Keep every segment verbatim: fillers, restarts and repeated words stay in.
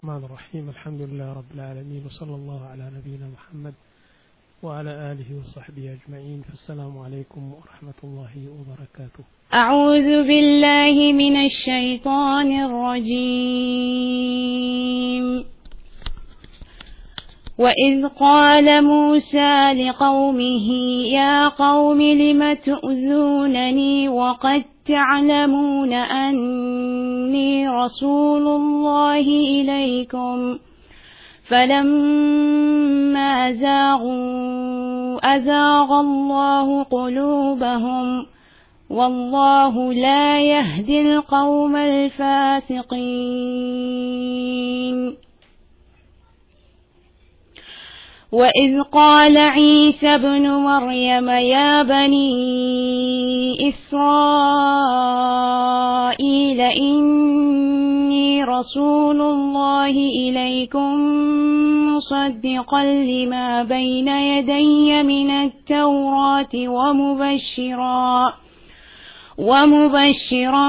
الرحمن الرحيم. الحمد لله رب العالمين، وصلى الله على نبينا محمد وعلى آله وصحبه أجمعين. فالسلام عليكم ورحمة الله وبركاته. أعوذ بالله من الشيطان الرجيم. وإذ قال موسى لقومه يا قوم لم تؤذونني وقد تعلمون أني رسول الله إليكم فلما زاغوا أزاغ الله قلوبهم والله لا يهدي القوم الفاسقين. وإذ قال عيسى ابن مريم يا بني إسرائيل إني رسول الله إليكم مصدقا لما بين يدي من التوراة ومبشرا ومبشرا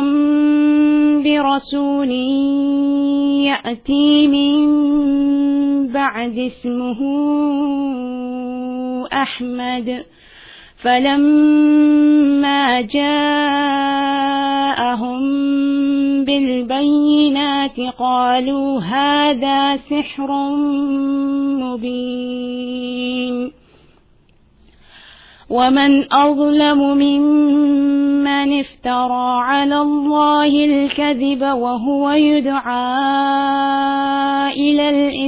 برسول يأتي من بعد اسمه أحمد. فلما جاءهم بالبينات قالوا هذا سحر مبين. ومن أظلم ممن افترى على الله الكذب وهو يدعى إلى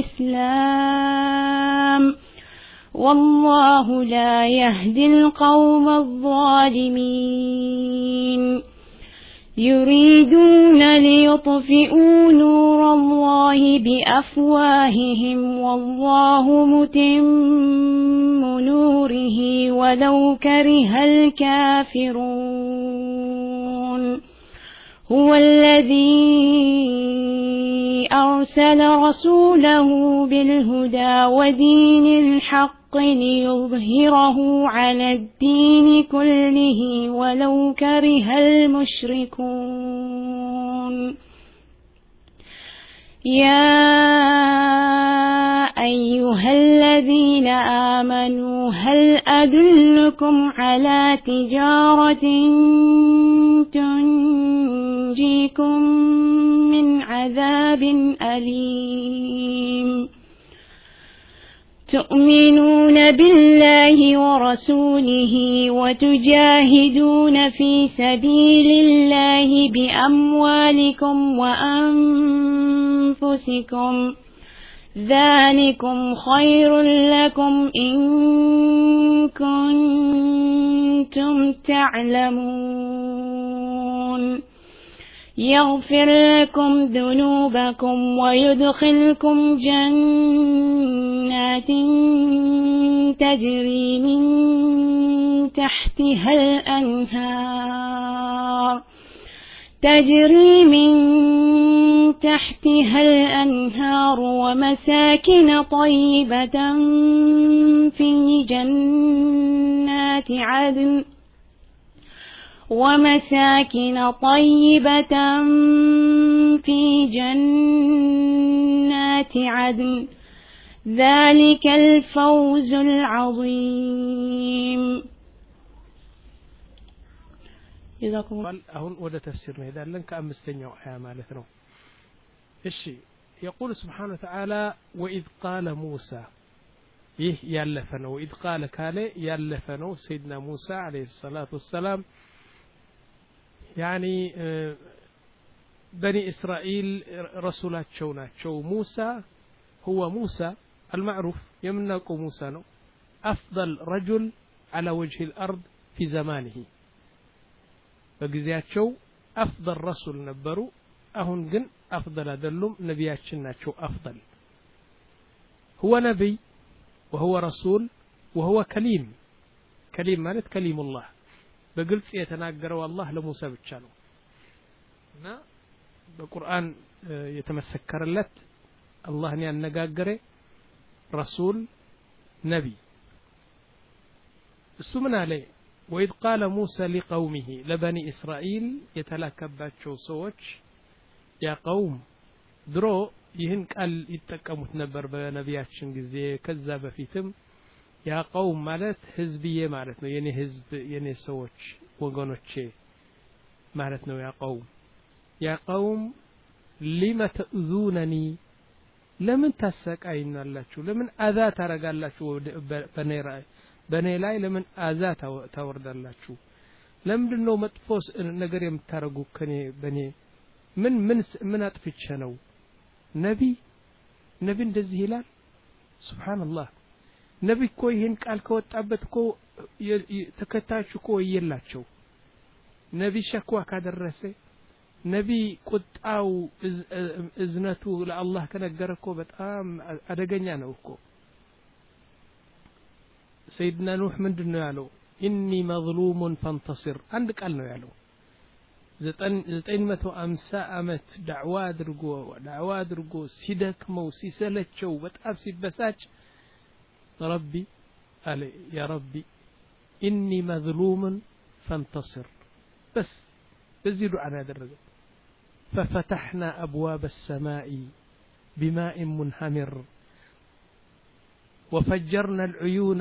الإسلام والله لا يهدي القوم الظالمين. يريدون ليطفئوا نور الله بأفواههم والله متم نوره ولو كره الكافرون. هو الذي أرسل رسوله بالهدى ودين الحق ليظهره على الدين كله ولو كره المشركون. يا أيها الذين آمنوا هل أدلكم على تجارة تنجيكم من عذاب أليم. تؤمنون بالله ورسوله وتجاهدون في سبيل الله بأموالكم وأنفسكم ذلكم خير لكم إن كنتم تعلمون. يغفر لكم ذنوبكم ويدخلكم جنات تجري من تحتها الأنهار تجري من تحتها الأنهار ومساكن طيبة في جنات عدن ومساكن طيبة في جنات عدن ذلك الفوز العظيم. جزاكم الله. أهون وده تفسيرنا إذا لنك أمستنيو يا مالتنا. الشيء يقول سبحانه وتعالى وإذ قال موسى يه يالفنو وإذ قال كالي يالفنو سيدنا موسى عليه الصلاة والسلام يعني بني إسرائيل رسولات شونات شو موسى هو موسى المعروف يمنق موسى نو أفضل رجل على وجه الأرض في زمانه بقزيات شو أفضل رسول نبرو أهن جن أفضل دلهم نبيات شنات شو أفضل. هو نبي وهو رسول وهو كليم. كليم مالت كليم الله بقلت يتناقروا الله لموسى بتشانو نا بالقرآن يتمسكر لت الله ني النقاقره رسول نبي السمنا عليه وإذ قال موسى لقومه لبني إسرائيل يتلاكبات شو سوتش يا قوم درو ይህን ቃል ይጠቀሙት ነበር በነቢያችን ጊዜ ከዛ በፊትም ያ ቀውም ማለት ህዝብዬ ማለት ነው የኔ ህዝብ የኔ ሰዎች ወገኖቼ ማለት ነው ያ ቀውም ያ ቀውም لم تؤذونني ለምን ታሰቃዩኛላችሁ ለምን አዛ ታረጋላችሁ በኔ ራይ በኔ ላይ ለምን አዛ ታወርዳላችሁ ለምንድነው መጥፎስ ነገር የምታረጉ ከኔ በኔ ምን ምን ምን አጥፍቼ ነው ነቢ ነቢ እንደዚህ ይላል ሱብሃንአላህ ነቢ እኮ ይሄን ቃል ከወጣበት እኮ ተከታዮች እኮ ይየላቸው ነቢ ሸክዋ ካደረሰ ነቢ ቁጣው እዝነቱ ለአላህ ከነገረ እኮ በጣም አደገኛ ነው እኮ ሰይድና ኑህ ምንድነው ያለው ኢኒ መዝሉሙን ፈንተሲር አንድ ቃል ነው ያለው ዘጠኝ መቶ ሃምሳ አመት ዳዕዋ አድርጎ ዳዕዋ አድርጎ ሲደክመው ሲሰለቸው በጣም ሲበሳጭ ረቢ አለ ያ ረቢ ኢኒ መዝሉሙን ፈንተሲር بس በዚህ ዱዓ ያደረገው ففتحنا أبواب السماء بماء منهمر وفجرنا العيون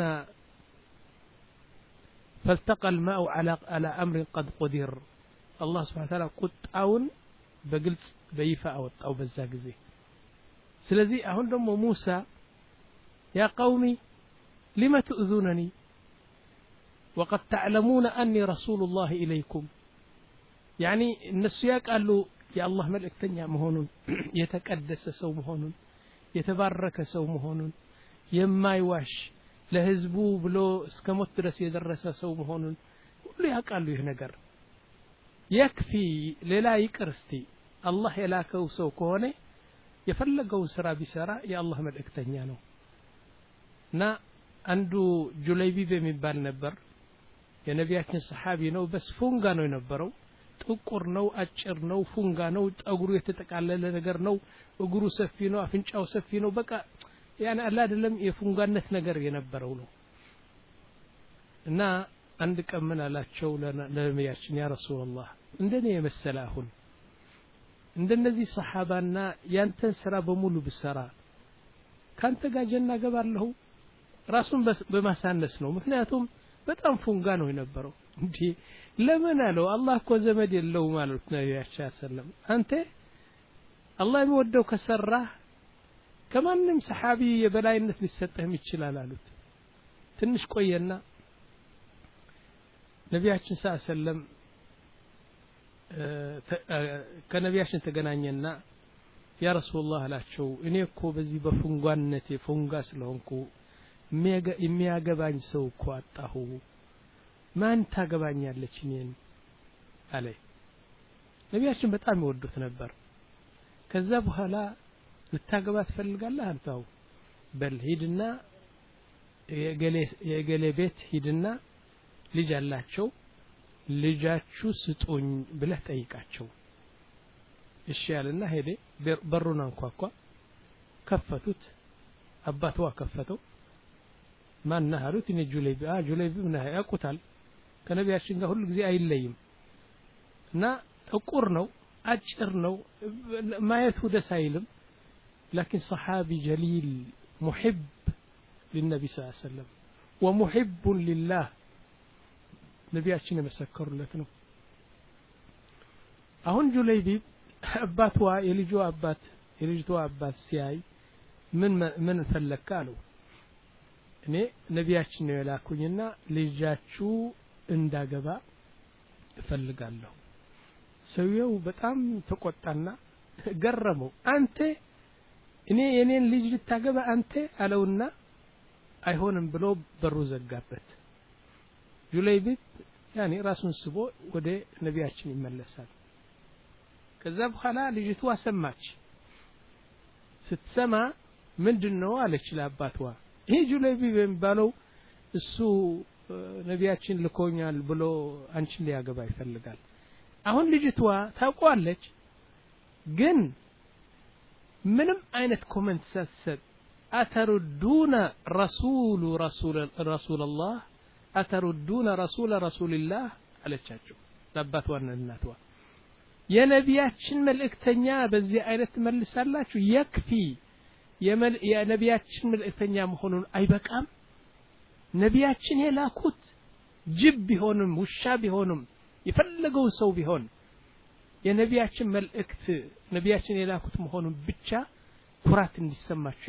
فالتقى الماء على على أمر قد قدر الله سبحانه وتعالى قطعون بقلت بيفا أو بزاقزي سلذي أهون دم موسى يا قومي لما تؤذونني وقد تعلمون أني رسول الله إليكم يعني النسياق قالوا يا الله ملእክተኛ መሆኑን የተቀደሰ ሰው መሆኑን የተባረከ ሰው መሆኑን የማይዋሽ ለህዝቡ ብሎ እስከ ሞት ድረስ የደረሰ ሰው መሆኑን ሁሉ ያውቃሉ ይህ ነገር ይክፊ ሌላ ይቅርስቲ አላህ የላከው ሰው ከሆነ የፈለገው ስራ ቢሰራ የአላህ መለእክተኛ ነው እና አንዱ ጁለይቢብ የሚባል ነበር የነቢያችን ሰሃቢ ነው በስ ፉንጋ ነው የነበረው ጥቁር ነው አጭር ነው ፉንጋ ነው ጠጉሩ የተጠቃለለ ነገር ነው እግሩ ሰፊ ነው አፍንጫው ሰፊ ነው በቃ يعني አላ አይደለም የፉንጋነት ነገር የነበረው ነው እና አንድ ቀን ምን አላቸው ለነቢያችን ያ ረሱላህ እንደኔ የመሰለ አሁን እንደነዚህ ሰሃባና ያንተን ስራ በሙሉ ብሰራ ካንተ ጋር ጀና ገባለሁ ራሱን በማሳነስ ነው ምክንያቱም በጣም ፉንጋ ነው የነበረው እንዴ ለምን አለው አላህ እኮ ዘመድ የለው ማለት ነው ያቻ ሰለም አንተ አላህ የሚወደው ከሰራ ከማንም ሰሃቢ የበላይነት ሊሰጥህ ይችላል አሉት ትንሽ ቆየና ነቢያችን ሰለም ከነቢያችን ተገናኘና ያ ረሱላህ አላቸው እኔ እኮ በዚህ በፉንጓነቴ ፉንጋ ስለሆንኩ የሚያገባኝ ሰው እኮ አጣሁ ማን ታገባኛለች እኔን አለ ነቢያችን በጣም ይወዱት ነበር ከዛ በኋላ ልታገባ ትፈልጋለህ አንተው በል ሂድና የገሌ የገሌ ቤት ሂድና ልጅ አላቸው ልጃችሁ ስጡኝ ብለህ ጠይቃቸው እሺ ያለና ሄደ በሩን አንኳኳ ከፈቱት አባቷ ከፈተው ማን ነሃሩት እኔ ጁለይብ አ ጁለይብ ምን ያቁታል ከነቢያችን ጋር ሁሉ ጊዜ አይለይም እና ጥቁር ነው አጭር ነው ማየቱ ደስ አይልም لكن صحابي جليل محب للنبي صلى الله عليه وسلم ومحب لله ነቢያችን መሰከሩለት ነው አሁን ጁለይብ አባቷ የልጇ አባት የልጅቷ አባት ሲያይ ምን ምን ፈለካለው እኔ ነቢያችን ነው የላኩኝና ልጃችሁ እንዳገባ እፈልጋለሁ ሰውየው በጣም ተቆጣና ገረመው አንተ እኔ የኔን ልጅ ልታገባ አንተ አለውና አይሆንም ብሎ በሩ ዘጋበት ጁለይብ ያኔ ራሱን ስቦ ወደ ነቢያችን ይመለሳል ከዛ በኋላ ልጅቷ ሰማች ስትሰማ ምንድነው አለች ለአባቷ ይሄ ጁለይብ የሚባለው እሱ ነቢያችን ልኮኛል ብሎ አንቺን ሊያገባ ይፈልጋል አሁን ልጅቷ ታውቋለች ግን ምንም አይነት ኮሜንት ሰሰጥ አተሩዱና ረሱሉ ረሱል ረሱላህ አተሩዱና ረሱል ረሱልላህ አለቻቸው ለአባቷና እናቷ የነቢያችን መልእክተኛ በዚህ አይነት መልሳላችሁ ይክፊ የነቢያችን መልእክተኛ መሆኑን አይበቃም ነቢያችን የላኩት ጅብ ቢሆንም ውሻ ቢሆንም የፈለገው ሰው ቢሆን የነቢያችን መልእክት ነቢያችን የላኩት መሆኑን ብቻ ኩራት እንዲሰማችሁ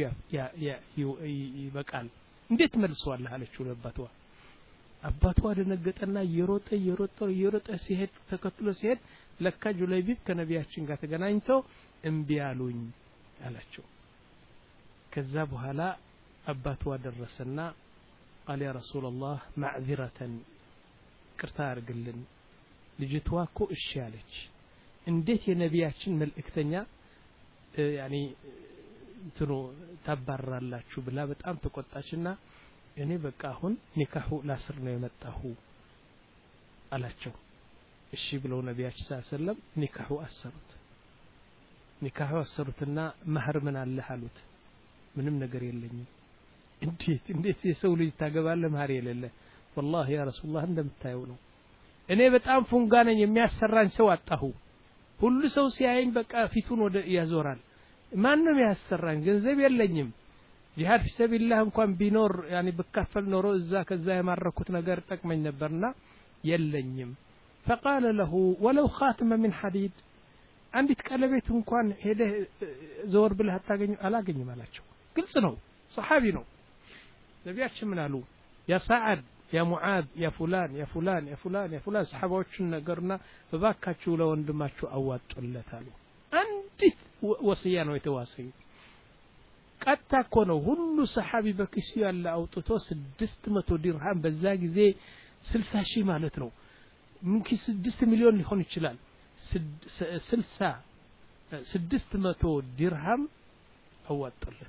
ይበቃል እንዴት መልሰዋለህ አለችው ለአባቷ አባቷ ደነገጠና የሮጠ የሮጠ የሮጠ ሲሄድ ተከትሎ ሲሄድ ለካ ጁለይቢብ ከነቢያችን ጋር ተገናኝተው እምቢ አሉኝ አላቸው ከዛ በኋላ አባቷ ደረሰና قال يا رسول الله معذرة ቅርታ አርግልን ልጅቷ እኮ እሺ አለች እንዴት የነቢያችን መልእክተኛ ያኒ እንትኑ ተባራላችሁ ብላ በጣም ተቆጣችና እኔ በቃ አሁን ኒካሁ ላስር ነው የመጣሁ አላቸው እሺ ብለው ነቢያችን ሰለላሁ ዐለይሂ ወሰለም ኒካሁ አሰሩት ኒካሁ አሰሩትና መህር ምን አለ አሉት ምንም ነገር የለኝም እንዴት እንዴት የሰው ልጅ ታገባለህ መህር የሌለ والله يا رسول الله እንደምታየው ነው እኔ በጣም ፉንጋ ነኝ የሚያሰራኝ ሰው አጣሁ ሁሉ ሰው ሲያየኝ በቃ ፊቱን ወደ ያዞራል ማንንም ያሰራኝ ገንዘብ የለኝም ጂሃድ ፊሰቢላህ እንኳን ቢኖር ያኒ በከፈል ኖሮ እዛ ከዛ የማረኩት ነገር ጠቅመኝ ነበርና የለኝም فقال له ولو خاتم من حديد አንዲት ቀለቤት እንኳን ሄደ ዘወር ብለህ አታገኝ አላገኝም አላቸው ግልጽ ነው ሰሃቢ ነው ነቢያችን ምን አሉ ያ ሰዓድ ያ ሙዓዝ ያ ፉላን ያ ፉላን ያ ፉላን ያ ፉላን ሰሃባዎችን ነገርና በባካችሁ ለወንድማችሁ አዋጡለታሉ አንዲት ወሲያ ነው የተዋሰዩ ቀጣ እኮ ነው ሁሉ ሰሃቢ በኪሱ ያለ አውጥቶ ስድስት መቶ ዲርሃም በዛ ጊዜ ስልሳ ሺህ ማለት ነው ምንኪ ስድስት ሚሊዮን ሊሆን ይችላል ስልሳ ስድስት መቶ ዲርሃም አዋጡለት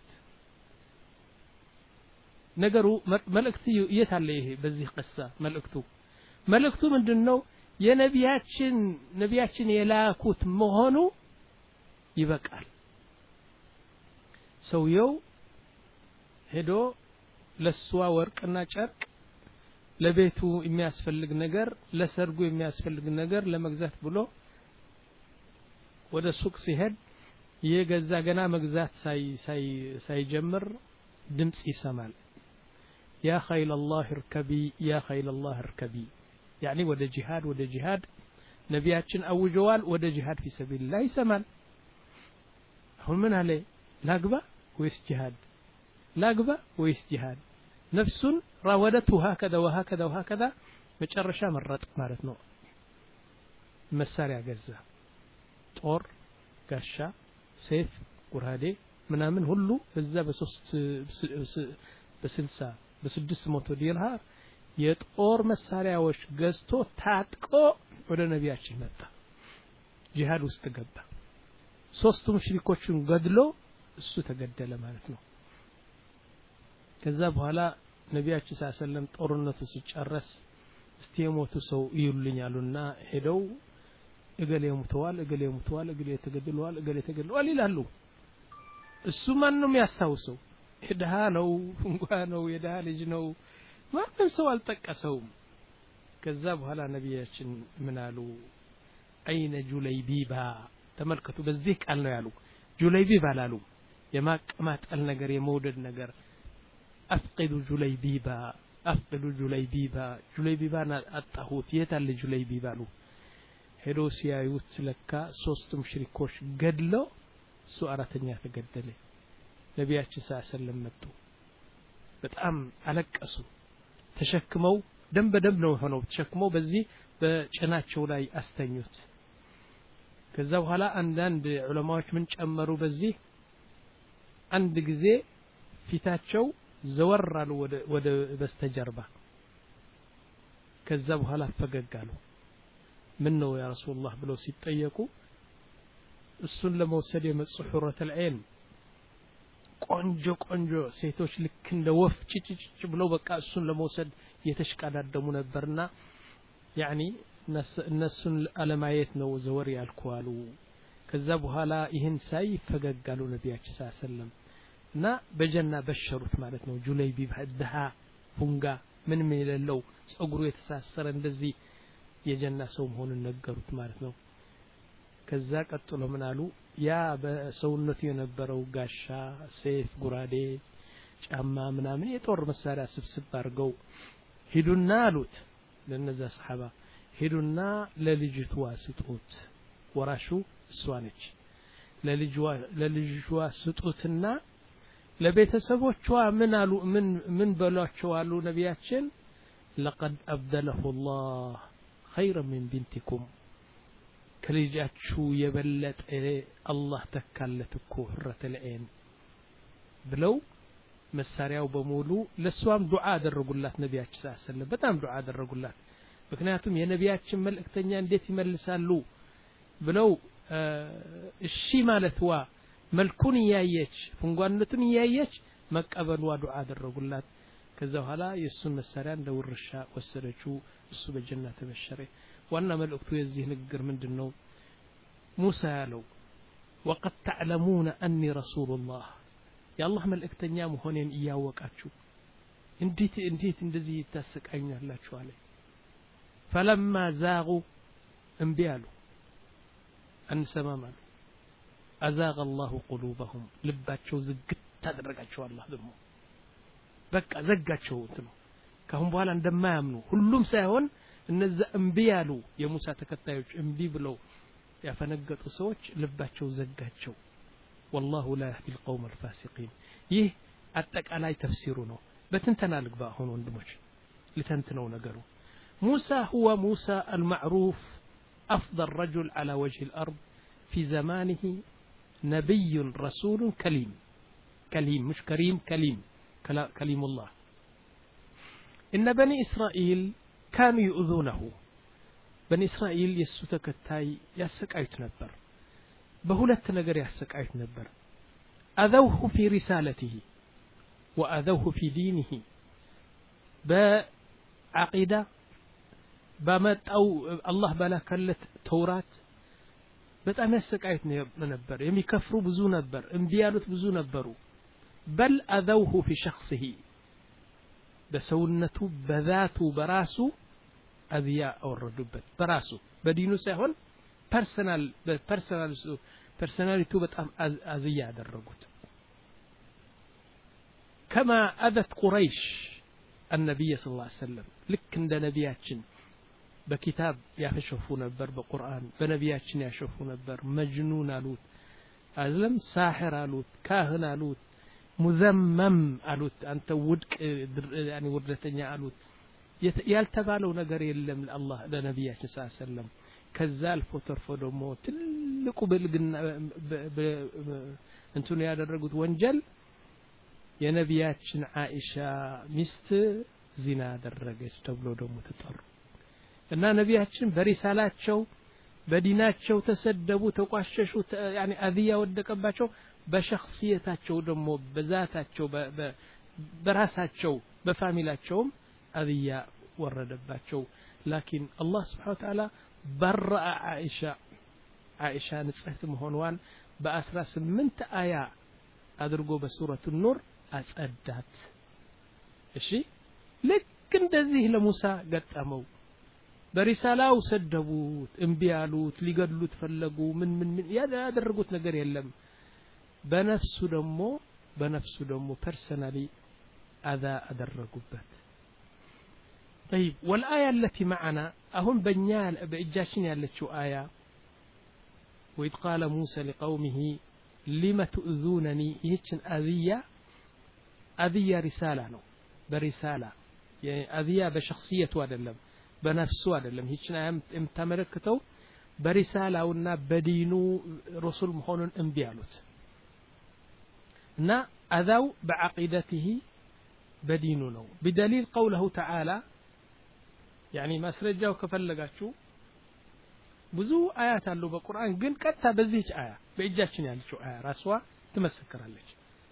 ነገሩ መልእክቱ የታለ ይሄ በዚህ قصه መልእክቱ መልእክቱ ምንድነው የነቢያችን ነቢያችን የላኩት መሆኑ ይበቃል ሰውየው ሄዶ ለሷ ወርቅና ጨርቅ ለቤቱ የሚያስፈልግ ነገር ለሰርጉ የሚያስፈልግ ነገር ለመግዛት ብሎ ወደ ሱቅ ሲሄድ የገዛ ገና መግዛት ሳይ ሳይ ሳይጀምር ድምጽ ይሰማል يا خيل الله اركبي يا خيل الله اركبي يعني ወደ ጂሃድ ወደ ጂሃድ ነቢያችን አውጀዋል ወደ ጂሃድ في سبيل الله ይሰማል አሁን ምን አለ ላግባ ወይስ ጂሃድ ላግባ ወይስ ጂሃድ ነፍሱን راودته هكذا وهكذا وهكذا መጨረሻ መረጥ ማለት ነው መሳሪያ ገዛ ጦር ጋሻ ሰይፍ ቁራዴ ምናምን ሁሉ እዛ በሶስት በስልሳ በስድስት መቶ ዲርሃም የጦር መሳሪያዎች ገዝቶ ታጥቆ ወደ ነቢያችን መጣ ጂሃድ ውስጥ ገባ ሶስቱ ሙሽሪኮችን ገድሎ እሱ ተገደለ ማለት ነው ከዛ በኋላ ነቢያችን ሰለላሁ ዐለይሂ ወሰለም ጦርነቱ ሲጨረስ እስቲ የሞቱ ሰው ይሉኛሉና ሄደው እገሌ ሞተዋል እገሌ ሞተዋል እገሌ ተገድለዋል እገሌ ተገድለዋል ይላሉ እሱ ማን ነው የሚያስታውሰው የደሃ ነው እንኳን ነው የደሃ ልጅ ነው ማንም ሰው አልጠቀሰውም ከዛ በኋላ ነቢያችን ምን አሉ አይነ ጁለይቢባ ተመልከቱ በዚህ ቃል ነው ያሉ ጁለይቢባ አላሉ የማቀማጠል ነገር የመውደድ ነገር አፍቅዱ ጁለይቢባ አፍቅዱ ጁለይቢባ ጁለይቢባን አጣሁት የታለ ጁለይቢባ አሉ ሄዶ ሲያዩት ለካ ሶስት ሙሽሪኮች ገድለው እሱ አራተኛ ተገደለ ነቢያችን ሰለላሁ ዐለይሂ ወሰለም መጡ በጣም አለቀሱ ተሸክመው ደም በደም ነው ሆነው ተሸክመው በዚህ በጭናቸው ላይ አስተኙት ከዛ በኋላ አንዳንድ ዑለማዎች ምን ጨመሩ በዚህ አንድ ጊዜ ፊታቸው ዘወራሉ ወደ ወደ በስተጀርባ ከዛ በኋላ ፈገጋሉ ምን ነው ያ ረሱላህ ብለው ሲጠየቁ እሱን ለመውሰድ የመጽሁረት العين ቆንጆ ቆንጆ ሴቶች ልክ እንደ ወፍ ጭጭጭ ብለው በቃ እሱን ለመውሰድ የተሽቃዳደሙ ነበርና ያኒ እነሱን አለማየት ነው ዘወር ያልኳሉ ከዛ በኋላ ይህን ሳይ ፈገጋሉ ነቢያችን ሰለላሁ ዐለይሂ ወሰለም እና በጀና በሸሩት ማለት ነው ጁለይቢብ ሀደሃ ፉንጋ ምን የሌለው ጸጉሩ የተሳሰረ እንደዚህ የጀና ሰው መሆኑን ነገሩት ማለት ነው ከዛ ቀጥሎ ምን አሉ ያ በሰውነቱ የነበረው ጋሻ ሰይፍ ጉራዴ ጫማ ምናምን የጦር መሳሪያ ስብስብ አድርገው ሂዱና አሉት ለነዛ ሰሃባ ሂዱና ለልጅቷ ስጡት ወራሹ እሷ ነች ለልጅዋ ለልጅዋ ስጡትና ለቤተሰቦቿ ምን አሉ ምን ምን በሏቸው አሉ ነቢያችን لقد أبدله الله خيرا من بنتكم ከልጃችሁ የበለጠ አላህ ተካለትኩ ህረተ ለአይን ብለው መሳሪያው በሙሉ ለሷም ዱዓ አደረጉላት ነቢያችን ሰለላሁ ዐለይሂ ወሰለም በጣም ዱዓ አደረጉላት ምክንያቱም የነቢያችን መልእክተኛ እንዴት ይመልሳሉ ብለው እሺ ማለትዋ መልኩን ያየች ፍንጓነቱን ያየች መቀበልዋ ዱዓ አደረጉላት ከዛ በኋላ የሱን መሳሪያ እንደ ውርሻ ወሰደችው እሱ በጀነት ተበሸረ ዋና መልእክቱ የዚህ ንግግር ምንድነው ሙሳ ያለው وقد تعلمون اني رسول الله يا الله መልእክተኛ መሆኔን እያወቃችሁ እንዴት እንዴት እንደዚህ ታሰቃዩኛላችሁ አለ فلما زاغوا እንቢያሉ አንሰማማሉ أزاغ الله قلوبهم ልባቸው ዝግት ታደረጋቸው አላህ ደግሞ በቃ ዘጋቸው እንትኑ ካሁን በኋላ እንደማያምኑ ሁሉም ሳይሆን እነዛ እንቢያሉ የሙሳ ተከታዮች እንቢ ብለው ያፈነገጡ ሰዎች ልባቸው ዘጋቸው والله لا يهدي القوم الفاسقين ይህ አጠቃላይ ተፍሲሩ ነው በትንተና ልግባ ሆኖ ወንድሞች ለተንተነው ነገሩ موسى هو موسى المعروف أفضل رجل على وجه الأرض في زمانه نبي رسول كليم كليم مش كريم كليم كليم الله إن بني إسرائيل كانوا يؤذونه بني إسرائيل يسوتكتاي يسقايت نبر بهولت ነገር ያሰቃይት ነበር أذوه في رسالته وأذوه في دينه بعقيدة بمطاو الله بلاكلت توراة በጣም ያሰቃይት ነበር የሚከፍሩ ብዙ ነበር እንዲያሉት ብዙ ነበሩ بل أذوه في شخصه በሰውነቱ በዛቱ በራሱ አብያ አወረዱበት በራሱ በዲኑ ሳይሆን ፐርሰናል በፐርሰናል ፐርሰናሊቱ በጣም አዝያ ያደረጉት كما أذت قريش النبي صلى الله عليه وسلم لك عند نبياتنا بكتاب يشوفو ነበር በቁርአን በነቢያችን ያሸፉ ነበር መጅኑን አሉት አለም ሳህር አሉት ካህን አሉት ሙዘመም አሉት አንተ ውድቅ يعني ወርደተኛ አሉት ያልተባለው ነገር የለም ለአላህ ለነቢያችን ሰለላሁ ዐለይሂ ወሰለም ከዛ አልፎ ተርፎ ደግሞ ትልቁ ብልግና እንቱን ያደረጉት ወንጀል የነቢያችን አይሻ ሚስት ዚና አደረገች ተብሎ ደግሞ ተጠሩ እና ነቢያችን በሪሳላቸው በዲናቸው ተሰደቡ ተቋሸሹ يعني አዚያ ወደቀባቸው በሸخصيታቸው ደግሞ በዛታቸው በራሳቸው በፋሚላቸውም አዚያ ወረደባቸው لكن الله سبحانه وتعالى برأ عائشة عائشة نصحت مهونوان بأسرى سمنت آية أدرقوا بسورة النور أسأدات إشي لكن دزيه لموسى قد أمو برسالاو سدبوت انبيالوت ليقدلوت فلقوا من من من يا أدرقوت نقر يلم بنفسه دمو بنفسه دمو personally أذا أدرقوبت طيب والآية التي معنا أهم بنيال بإجاشين التي آية وإذ قال موسى لقومه لما تؤذونني يهتشن أذية أذية رسالة نو برسالة يعني أذية بشخصية وادلم بنفسه وادلم يهتشن امتمركتو برسالة ونا بدينو رسول مخونون انبيالوت نا أذو بعقيدته بدينو نو بدليل قوله تعالى يعني ما سرجاو كفلقاتشو بزو آيات اللو بالقرآن قل كتا بزيج آية بإجاشن يعني شو آية راسوا تمسكر الليج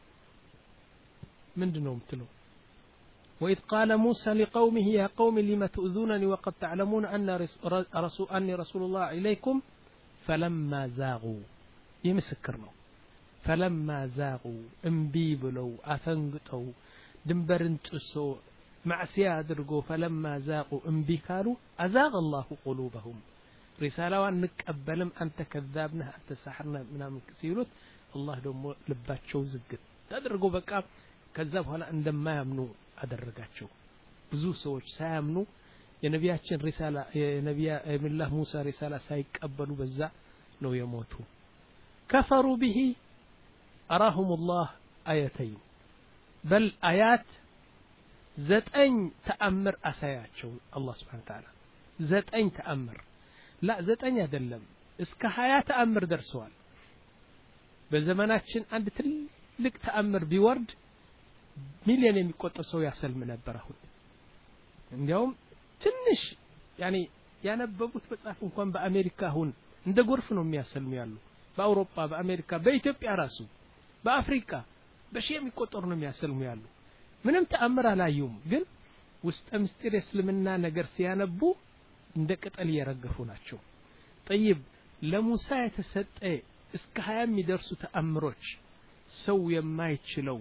من دنوم تلو وإذ قال موسى لقومه يا قوم لما تؤذونني وقد تعلمون أن رسول أني رسول الله إليكم فلما زاغوا يمسكرنا فلما زاغوا انبيبلوا أثنقتوا دنبرنتسو معسيا درقوا فلما زاغوا انبكاروا أزاغ الله قلوبهم ሪሳላዋን ንቀበልም አንተ ከذاب ነህ አንተ ሳህር ነህ ምናምን ሲሉት አላህ ደግሞ ልባቸው ዝግት ተደርጎ በቃ ከዛ በኋላ እንደማያምኑ አደረጋቸው ብዙ ሰዎች ሳያምኑ የነቢያችን ሪሳላ የነቢያ የአላህ ሙሳ ሪሳላ ሳይቀበሉ በዛ ነው የሞቱ ከፈሩ به አራሁም الله አያተይን በል አያት ዘጠኝ ተአምር አሳያቸው አላህ Subhanahu Ta'ala ዘጠኝ ተአምር لا ዘጠኝ አይደለም እስከ ሀያ ተአምር ደርሰዋል በዘመናችን አንድ ትልቅ ተአምር ቢወርድ ሚሊዮን የሚቆጠር ሰው ያሰልም ነበር አሁን እንዲያውም ትንሽ ያኒ ያነበቡት መጽሐፍ እንኳን በአሜሪካ አሁን እንደ ጎርፍ ነው የሚያሰልሙ ያሉ በአውሮፓ በአሜሪካ በኢትዮጵያ ራሱ በአፍሪካ በሺህ የሚቆጠሩ ነው የሚያሰልሙ ያሉ ምንም ተአምር አላዩም ግን ውስጥ ምስጢር እስልምና ነገር ሲያነቡ እንደ ቅጠል እየረገፉ ናቸው طيب ለሙሳ የተሰጠ እስከ ሀያ የሚደርሱ ተአምሮች ሰው የማይችለው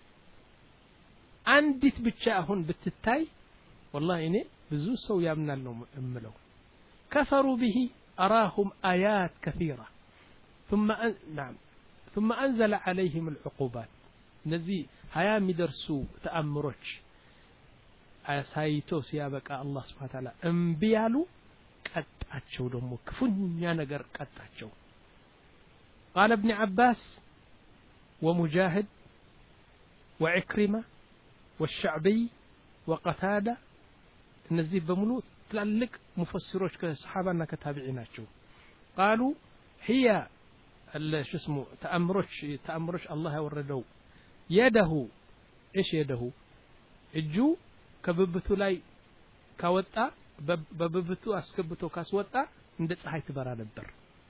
አንዲት ብቻ አሁን ብትታይ والله እኔ ብዙ ሰው ያምናል ነው እምለው كفروا به أراهم آيات كثيرة ثم أن... نعم ثم أنزل عليهم العقوبات نزي هيا مدرسو تأمرش አሳይቶ ሲያበቃ አላህ Subhanahu Ta'ala እንቢያሉ ቀጣቸው ደግሞ ክፉኛ ነገር ቀጣቸው قال ابن عباس ومجاهد وعكرمة والشعبي وقتادة እነዚህ በሙሉ ትላልቅ ሙፈሲሮች ከሰሃባና ከታቢዒናቸው قالوا هي شو اسمه تأمرش تأمرش الله ያወረደው يده ايش يده እጁ ከብብቱ ላይ ካወጣ በብብቱ አስከብቶ ካስወጣ እንደ ፀሐይ ትበራ ነበር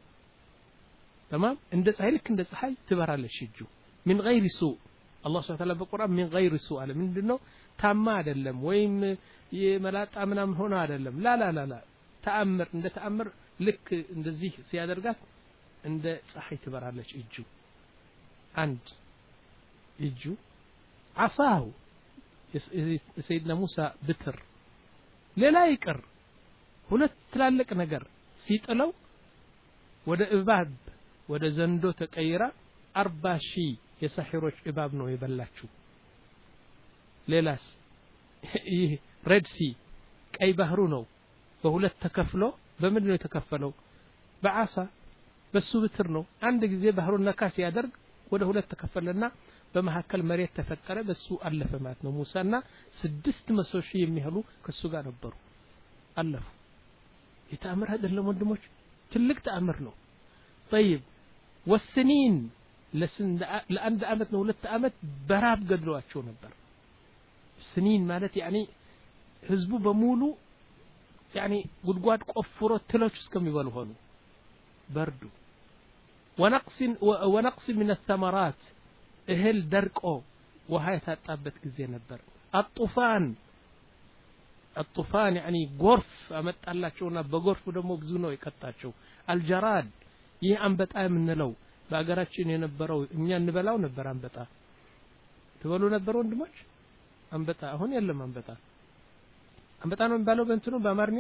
تمام እንደ ፀሐይ ልክ እንደ ፀሐይ ትበራለች እጁ من غير سوء الله سبحانه وتعالى በቁርአን من غير سوء አለ ምንድነው ታማ አይደለም ወይም የመላጣ ምናምን ሆነ አይደለም ላ ላ ላ ላ ተአምር እንደ ተአምር ልክ እንደዚህ ሲያደርጋት እንደ ፀሐይ ትበራለች እጁ አንድ እጁ عصاه سيدنا موسى بتر ሌላ ይቀር ሁለት ትላልቅ ነገር ሲጥለው ወደ እባብ ወደ ዘንዶ ተቀይራ አርባ ሺህ የሳሂሮች እባብ ነው የበላችሁ ሌላስ ይህ ሬድ ሲ ቀይ ባህሩ ነው በሁለት ተከፍሎ በምንድን ነው የተከፈለው በአሳ በሱ ብትር ነው አንድ ጊዜ ባህሩን ነካስ ያደርግ ወደ ሁለት ተከፈለና በመሐከል መሬት ተፈጠረ በሱ አለፈ ማለት ነው ሙሳና ስድስት መቶ ሺህ የሚያህሉ ከሱ ጋር ነበሩ አለፉ የተአምር አይደለም ወንድሞች ትልቅ ተአምር ነው طيب والسنين ለአንድ አመት ነው ሁለት አመት በራብ ገድሏቸው ነበር ስኒን ማለት يعني ህዝቡ በሙሉ يعني ጉድጓድ ቆፍሮ ትሎች እስከሚበሉ ሆኑ በርዱ ونقص ونقص من الثمرات እህል ደርቆ ውሃ የታጣበት ጊዜ ነበር الطوفان الطوفان يعني ጎርፍ አመጣላቸውና በጎርፍ ደግሞ ብዙ ነው የቀጣቸው الجراد ይህ አንበጣ የምንለው በአገራችን የነበረው እኛ እንበላው ነበር አንበጣ ትበሉ ነበር ወንድሞች አንበጣ አሁን የለም አንበጣ አንበጣ ነው የሚባለው በእንትኑ በአማርኛ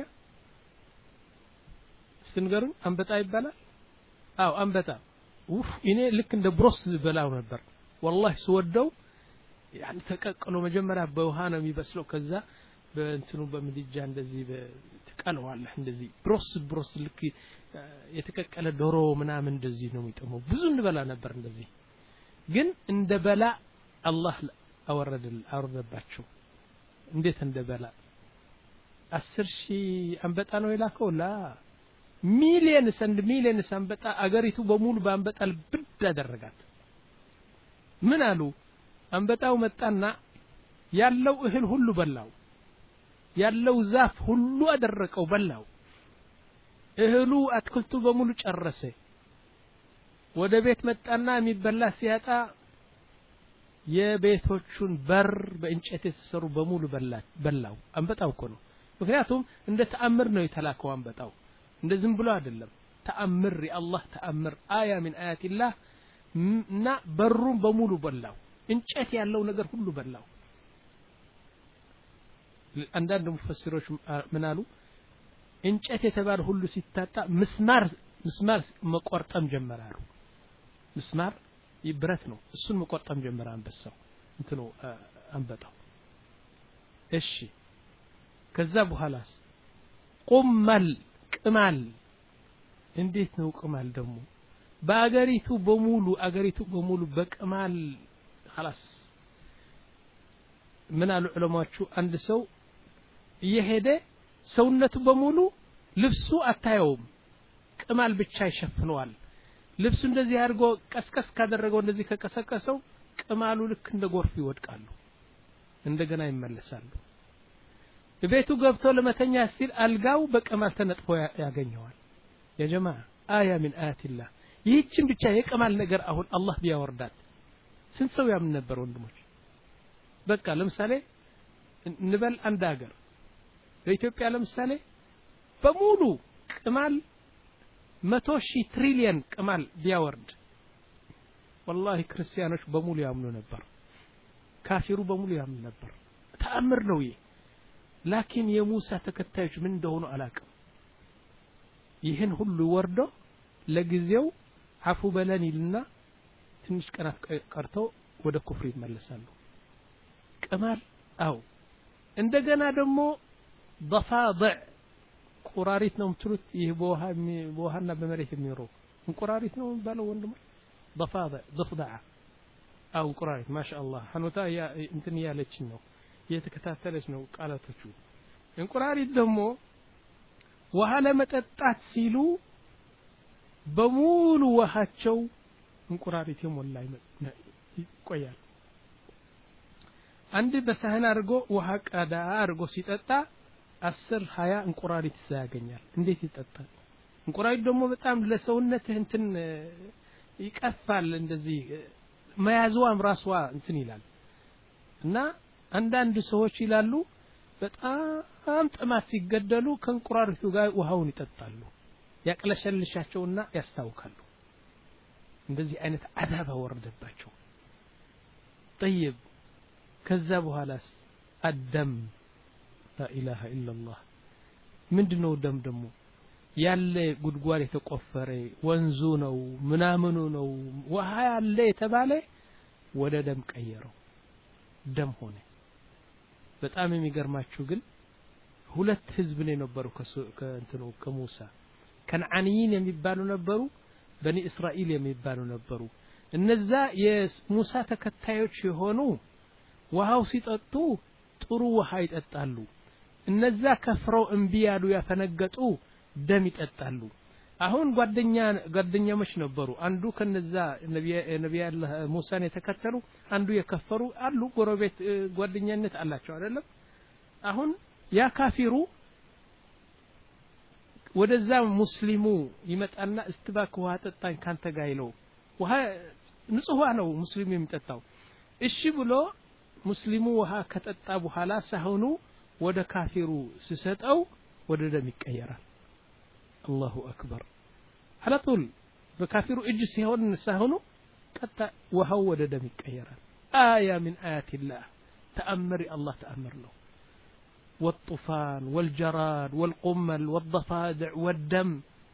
ስንገሩን አንበጣ ይባላል አው አንበጣ ኡፍ እኔ ልክ እንደ ብሮስ በላው ነበር والله ስወደው يعني ተቀቀሎ መጀመሪያ በውሃ ነው የሚበስለው ከዛ በእንትኑ በምድጃ እንደዚህ ተቀለዋለህ እንደዚህ ብሮስ ብሮስ ልክ የተቀቀለ ዶሮ ምናምን እንደዚህ ነው የሚጠመው ብዙ እንበላ ነበር እንደዚህ ግን እንደ በላ አላህ አወረደል አወረደባቸው እንዴት እንደ በላ አስር ሺህ አንበጣ ነው የላከው ላ ሚሊየን ሰንድ ሚሊየን አንበጣ አገሪቱ በሙሉ በአንበጣ ብድ አደረጋት ምን አሉ አንበጣው መጣና ያለው እህል ሁሉ በላው ያለው ዛፍ ሁሉ አደረቀው በላው እህሉ አትክልቱ በሙሉ ጨረሰ ወደ ቤት መጣና የሚበላ ሲያጣ የቤቶቹን በር በእንጨት የተሰሩ በሙሉ በላት በላው አንበጣው እኮ ነው ምክንያቱም እንደ ተአምር ነው የተላከው አንበጣው እንደ ዝም ብሎ አይደለም ተአምር የአላህ ተአምር አያ من آيات الله እና በሩን በሙሉ በላው እንጨት ያለው ነገር ሁሉ በላው አንዳንድ ሙፈሲሮች ምን አሉ እንጨት የተባለ ሁሉ ሲታጣ ምስማር ምስማር መቆርጠም ጀመራሉ ምስማር ይብረት ነው እሱን መቆርጠም ጀመረ አንበሳው እንትኑ አንበጣው እሺ ከዛ በኋላስ ቁመል ቅማል እንዴት ነው ቅማል ደግሞ በአገሪቱ በሙሉ አገሪቱ በሙሉ በቅማል خلاص ምን አሉ ዑለማዎቹ አንድ ሰው እየሄደ ሰውነቱ በሙሉ ልብሱ አታየውም ቅማል ብቻ ይሸፍነዋል ልብሱ እንደዚህ አድርጎ ቀስቀስ ካደረገው እንደዚህ ከቀሰቀሰው ቅማሉ ልክ እንደ ጎርፍ ይወድቃሉ እንደገና ይመለሳሉ ቤቱ ገብቶ ለመተኛ ሲል አልጋው በቅማል ተነጥፎ ያገኘዋል ያ ጀማዓ አያ ምን አያቲላህ ይህችን ብቻ የቅማል ነገር አሁን አላህ ቢያወርዳት ስንት ሰው ያምን ነበር ወንድሞች በቃ ለምሳሌ እንበል አንድ ሀገር በኢትዮጵያ ለምሳሌ በሙሉ ቅማል መቶ ሺህ ትሪሊየን ቅማል ቢያወርድ والله ክርስቲያኖች በሙሉ ያምኑ ነበር ካፊሩ በሙሉ ያምኑ ነበር ተአምር ነው ይሄ ላኪን የሙሳ ተከታዮች ምን እንደሆኑ አላውቅም ይህን ሁሉ ወርዶ ለጊዜው አፉ በለን ይልና ትንሽ ቀናት ቀርተው ወደ ኩፍር ይመለሳሉ ቅማል አው እንደገና ደግሞ ضفادع ቁራሪት ነው ምትሉት ይሄ በውሃ በውሃና በመሬት የሚኖረው እንቁራሪት ነው ባለው ወንድም ضفادع ضفدع አው ቁራሪት ማሻአላህ ሐኑታ ያ እንትን ያለችኝ ነው የተከታተለች ነው ቃላቶቹ እንቁራሪት ደግሞ ውሃ ለመጠጣት ሲሉ በሙሉ ውሃቸው እንቁራሪት የሞላ ይቆያል አንድ በሳህን አድርጎ ውሃ ቀዳ አድርጎ ሲጠጣ አስር ሃያ እንቁራሪት ያገኛል እንዴት ይጠጣል እንቁራሪት ደግሞ በጣም ለሰውነትህ እንትን ይቀፋል እንደዚህ መያዝዋም ራስዋ እንትን ይላል እና አንዳንድ ሰዎች ይላሉ በጣም ጥማት ሲገደሉ ከእንቁራሪቱ ጋር ውሃውን ይጠጣሉ ያቅለሸልሻቸውና ያስታውካሉ እንደዚህ አይነት አዳባ ወረደባቸው طيب ከዛ በኋላስ አደም لا اله الا الله ምንድነው ደም ደግሞ ያለ ጉድጓድ የተቆፈረ ወንዙ ነው ምናምኑ ነው ውሃ ያለ የተባለ ወደ ደም ቀየረው ደም ሆነ በጣም የሚገርማችሁ ግን ሁለት ህዝብ ነው የነበሩ ከእንትኑ ከሙሳ ከነዓኒን የሚባሉ ነበሩ በኒ እስራኤል የሚባሉ ነበሩ እነዛ የሙሳ ተከታዮች የሆኑ ውሃው ሲጠጡ ጥሩ ውሃ ይጠጣሉ እነዛ ከፍረው እንቢ ያሉ ያፈነገጡ ደም ይጠጣሉ አሁን ጓደኛ ጓደኛሞች ነበሩ አንዱ ከነዛ ነብይ ነብይ አላህ ሙሳን የተከተሉ አንዱ የከፈሩ አሉ ጎረቤት ጓደኛነት አላቸው አይደለም አሁን ያ ካፊሩ ወደዛ ሙስሊሙ ይመጣና እስትባክ ውሃ ጠጣኝ ካንተ ጋር ይለው ውሃ ንጹህ ውሃ ነው ሙስሊሙ የሚጠጣው እሺ ብሎ ሙስሊሙ ውሃ ከጠጣ በኋላ ሳሁኑ ወደ ካፊሩ ሲሰጠው ወደ ደም ይቀየራል አላሁ አክበር على طول በካፊሩ እጅ ሲሆን ሳሁኑ ቀጣ ውሃው ወደ ደም ይቀየራል آية من آيات الله تأمر الله تأمر له والطوفان والجراد والقمل والضفادع والدم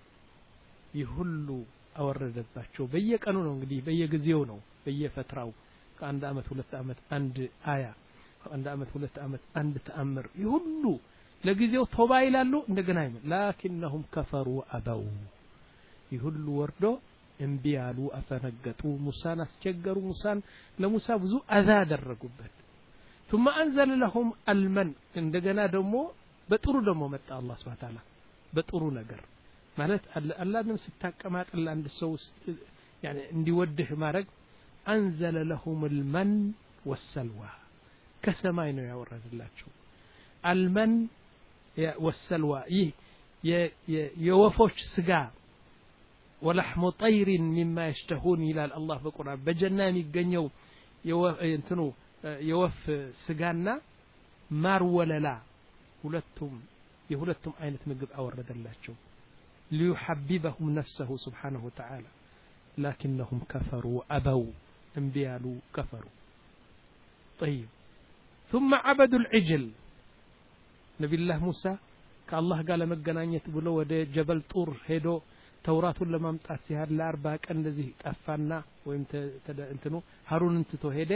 يهلوا أوردባቸው በየቀኑ ነው እንግዲህ በየጊዜው ነው በየፈትራው ከአንድ አመት ሁለት አመት አንድ አያ ከአንድ አመት ሁለት አመት አንድ ተአምር ይሁሉ ለጊዜው ተውባ ይላሉ እንደገና ይመ لكنهم كفروا أبوا ይሁሉ ወርዶ እንቢ ያሉ አፈነገጡ ሙሳን አስቸገሩ ሙሳን ለሙሳ ብዙ አዛ አደረጉበት ثم انزل لهم المن እንደገና ደግሞ በጥሩ ደግሞ መጣ አላህ Subhanahu Wa Ta'ala በጥሩ ነገር ማለት አላህን ሲታቀማጥላ አንድ ሰው يعني እንዲወድህ ማድረግ انزل لهم المن والسلوى ከሰማይ ነው ያወረደላቸው المن والسلوى ይህ የወፎች ስጋ ولحم طير مما يشتهون الى الله በቁርአን በጀና የሚገኘው እንትኑ የወፍ ስጋና ማር ወለላ ሁለቱም የሁለቱም አይነት ምግብ አወረደላቸው ليحببهم نفسه سبحانه وتعالى لكنهم كفروا أبوا انبيالوا كفروا طيب ثم عبدوا العجل نبي الله موسى ከአላህ ጋር ለመገናኘት ብሎ ወደ ጀበል ጡር ሄዶ ተውራቱን ለማምጣት ሲያድ ለአርባ ቀን እንደዚህ ጠፋና ወይም እንትኑ ሃሩንን ትቶ ሄደ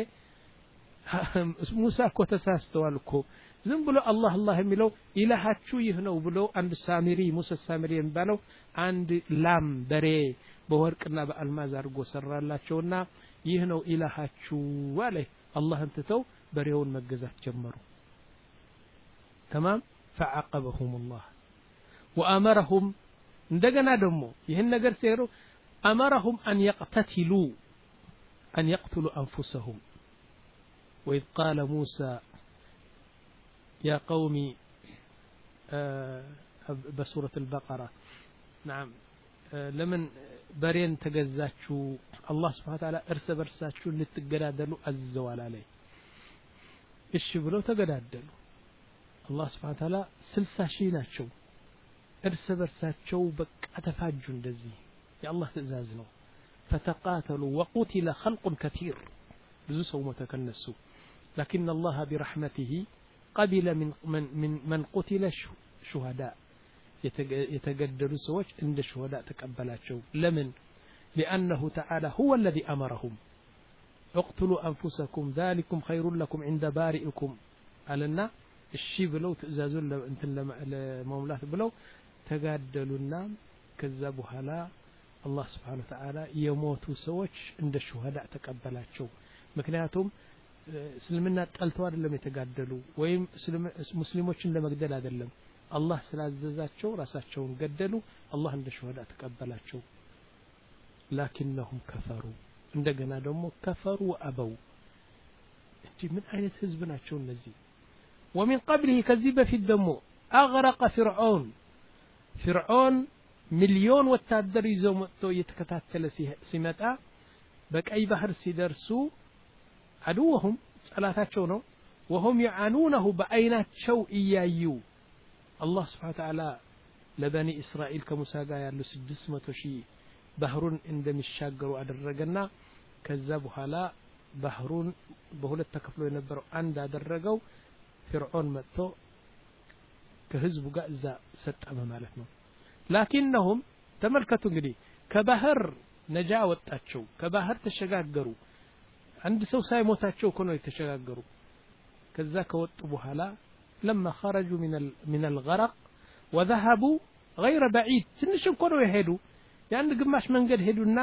ሙሳ እኮ ተሳስተዋል እኮ ዝም ብሎ አላህ አላህ የሚለው ኢላሃችሁ ይህ ነው ብሎ አንድ ሳሚሪ ሙሳ ሳሚሪ የሚባለው አንድ ላም በሬ በወርቅና በአልማዝ አድርጎ ሰራላቸውና ይህ ነው ኢላሃችሁ አለ አላህን ትተው በሬውን መገዛት ጀመሩ تمام فعاقبهم الله وأمرهم እንደገና ደግሞ ይህን ነገር ሲያሩ أمرهم أن يقتتلوا أن يقتلوا أنفسهم وإذ قال موسى يا قوم بسورة البقرة نعم لمن برين تجزاتشو الله سبحانه وتعالى ارس برساتشو لتجدادلوا الزوال عليه إيش بلو تجدادلوا الله سبحانه وتعالى سلسة شيناتشو ارس برساتشو بك أتفاجون دزي يا الله تزازنو فتقاتلوا وقتل خلق كثير بزو سو متكنسوا لكن الله برحمته قبل من من من, من قتل شهداء يتجدلوا سوج عند الشهداء تقبلاتشو لمن لأنه تعالى هو الذي أمرهم اقتلوا أنفسكم ذلكم خير لكم عند بارئكم قالنا الشي بلو تزازون انت لمملات بلو تجادلونا كذبوا هلا الله سبحانه وتعالى يموتوا سوج عند الشهداء تقبلاتشو مكنياتهم اسلمنا طلتوا አይደለም የተጋደሉ ወይም ሙስሊሞችን ለመግደል አይደለም አላህ ስላዘዛቸው ራሳቸውን ገደሉ አላህ እንደ ሸሃዳ ተቀበላቸው لكنهم كفروا እንደገና ደግሞ ከፈሩ አበው እንጂ ምን አይነት ህዝብ ናቸው እነዚህ ومن قبله ከዚህ በፊት ደግሞ اغرق فرعون فرعون ሚሊዮን ወታደር ይዞ መጥቶ እየተከታተለ ሲመጣ በቀይ ባህር ሲደርሱ عدوهم صلاتاቸው ነው وهم يعانونه بعيناቸው እያዩ الله سبحانه وتعالى لبني اسرائيل كموسى ጋር ያሉ ስድስት መቶ ሺህ ባህሩን እንደሚሻገሩ አደረገና ከዛ በኋላ ባህሩን በሁለት ተከፍሎ የነበረው አንድ አደረገው فرعون መጥቶ ከህዝቡ ጋር እዛ ሰጠመ ማለት ነው لكنهم ተመልከቱ እንግዲህ ከባህር ነጃ ወጣቸው ከባህር ተሸጋገሩ عند سو ሳይሞታቸው እኮ ነው የተሸጋገሩ ከዛ ከወጡ በኋላ لما خرجوا من من الغرق وذهبوا غير بعيد ትንሽ እኮ ነው የሄዱ ያን ግማሽ መንገድ ሄዱና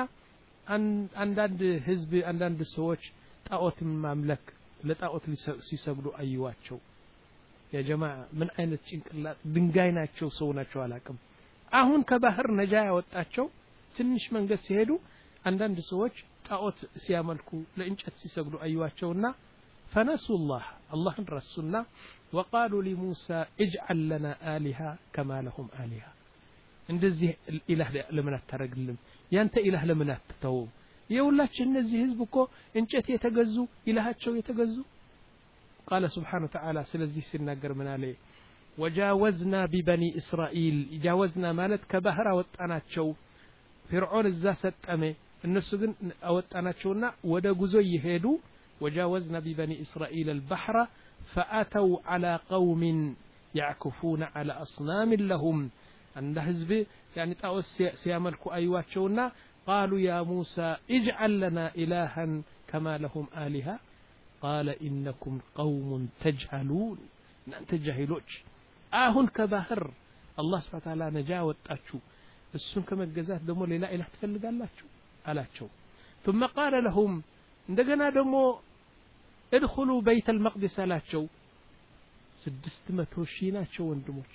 አንዳንድ ህዝብ አንዳንድ ሰዎች ጣዖት ማምለክ ለጣዖት ሲሰግዱ አዩዋቸው ያ ጀማዓ ምን አይነት ጭንቅላት ድንጋይ ናቸው ሰው ናቸው አላቅም አሁን ከባህር ነጃ ያወጣቸው ትንሽ መንገድ ሲሄዱ አንዳንድ ሰዎች ጣዖት ሲያመልኩ ለእንጨት ሲሰግዱ አዩዋቸውና فنسوا الله الله رسولنا وقالوا لموسى اجعل لنا آلهة كما لهم آلهة እንደዚህ ኢላህ ለምን አታረግልም ያንተ ኢላህ ለምን አትተው የሁላችን እነዚህ ህዝብ እኮ እንጨት የተገዙ ኢላሃቸው የተገዙ قال سبحانه وتعالى ስለዚህ ሲናገር ምን አለ وجاوزنا ببني إسرائيل جاوزنا ማለት ከባህር አወጣናቸው فرعون እዛ ሰጠመ እነሱ ግን አወጣናቸውና ወደ ጉዞ ይሄዱ وجاوزنا ببني إسرائيل البحر فأتوا على قوم يعكفون على أصنام لهم عند حزب يعني طاوس سياملكوا أيواتشونا قالوا يا موسى اجعل لنا إلها كما لهم آلهة قال إنكم قوم تجهلون أنت جاهلوش آهن كبهر الله سبحانه وتعالى نجاوت أتشو السن كما الجزات دمو لا إله تفلق الله أتشو ثم قال لهم عندنا دمو ادخلوا بيت المقدس أتشو سدست متوشينا شو وندموش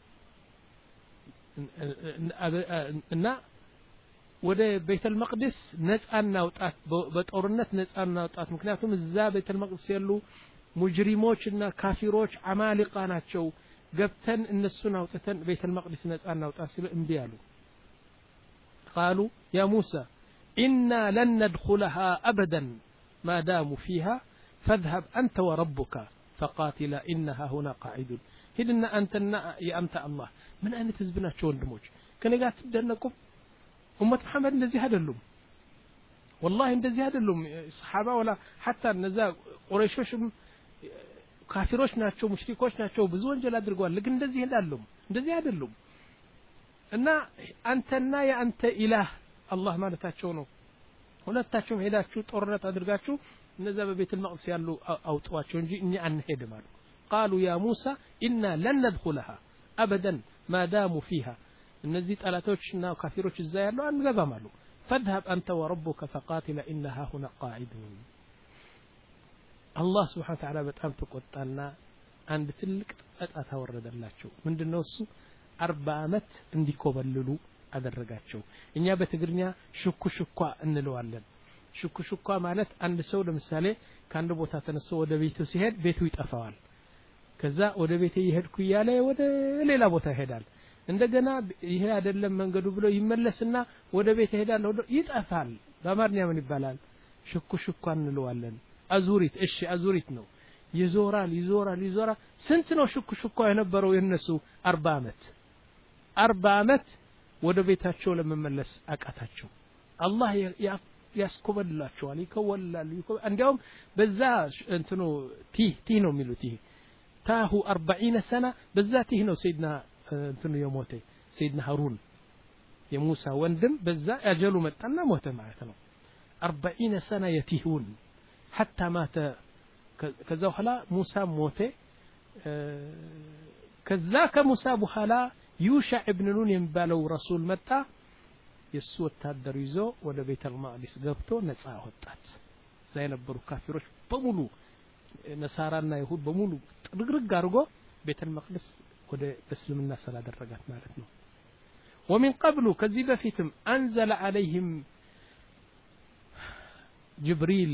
እና ወደ ቤተል መቅደስ ነፃና ወጣት በጦርነት ነፃና ወጣት ምክንያቱም እዛ ቤተል መቅደስ ያሉ ሙጅሪሞችና ካፊሮች አማሊቃ ናቸው ገብተን እነሱን አውጥተን ቤተል መቅደስ ነፃና ወጣት ሲሉ እምቢ አሉ قالوا يا موسى إنا لن ندخلها أبدا ما داموا فيها فاذهب أنت وربك فقاتلا إنها هنا قاعدون هدنا أنتنا يا أمت الله من أين تزبنا شو الدموج كان قاعد تدنكم أمة محمد الذي هذا اللوم والله الذي هذا اللوم صحابة ولا حتى النزاع قريشوش كافروش ناتشو مشركوش ناتشو بزون جل أدرقوان لكن الذي هذا اللوم እንደዚህ አይደሉም እና አንተና ያንተ ኢላህ አላህ ማለታቸው ነው ሁለታችሁም ሄዳችሁ ጦርነት አድርጋችሁ እነዛ በቤተል መቅደስ ያሉ አውጥዋቸው እንጂ እኛ አንሄድም አሉ قالوا يا موسى إنا لن ندخلها أبدا ما داموا فيها እነዚህ ጠላቶችና ካፊሮች እዛ ያሉ አንገባም አሉ فاذهب أنت وربك فقاتل إنها هنا قاعدون الله سبحانه وتعالى በጣም ተቆጣና አንድ ትልቅ ጣጣ ወረደላቸው ምንድነው እሱ አርባ አመት እንዲኮበልሉ አደረጋቸው እኛ በትግርኛ ሽኩ ሽኳ እንለዋለን ሽኩ ሽኳ ማለት አንድ ሰው ለምሳሌ ከአንድ ቦታ ተነስቶ ወደ ቤቱ ሲሄድ ቤቱ ይጠፋዋል ከዛ ወደ ቤቴ ይሄድኩ ይያለ ወደ ሌላ ቦታ ይሄዳል እንደገና ይሄ አይደለም መንገዱ ብሎ ይመለስና ወደ ቤት ይሄዳል ይጠፋል በአማርኛ ምን ይባላል ሽኩ ሽኳ እንለዋለን አዙሪት እሺ አዙሪት ነው ይዞራል ይዞራል ይዞራል ስንት ነው ሽኩ ሽኳ የነበረው የነሱ አርባ አመት አርባ አመት ወደ ቤታቸው ለመመለስ አቃታቸው አላህ ያስኮበላቸዋል ይከወላል እንዲያውም በዛ እንትኑ ቲ ቲ ነው የሚሉት ይሄ ታሁ አርባዒን ሰና በዛ ቲ ነው ሰይድና እንትኑ የሞተ ሰይድና ሃሩን የሙሳ ወንድም በዛ አጀሉ መጣና ሞተ ማለት ነው አርባዒን ሰና የቲሁን حتى مات ከዛ በኋላ ሙሳ ሞተ ከዛ ከሙሳ በኋላ ዩሻዕ ኢብኑ ኑን የሚባለው ረሱል መጣ የሱ ወታደር ይዞ ወደ ቤተል መቅደስ ገብቶ ነፃ ወጣት ዘይነበሩ ካፊሮች በሙሉ ነሳራና ይሁድ በሙሉ ጥርግርግ አድርጎ ቤተል መቅደስ ወደ እስልምና ስላደረጋት ማለት ነው ومن قبل ከዚህ በፊትም انزل عليهم جبريل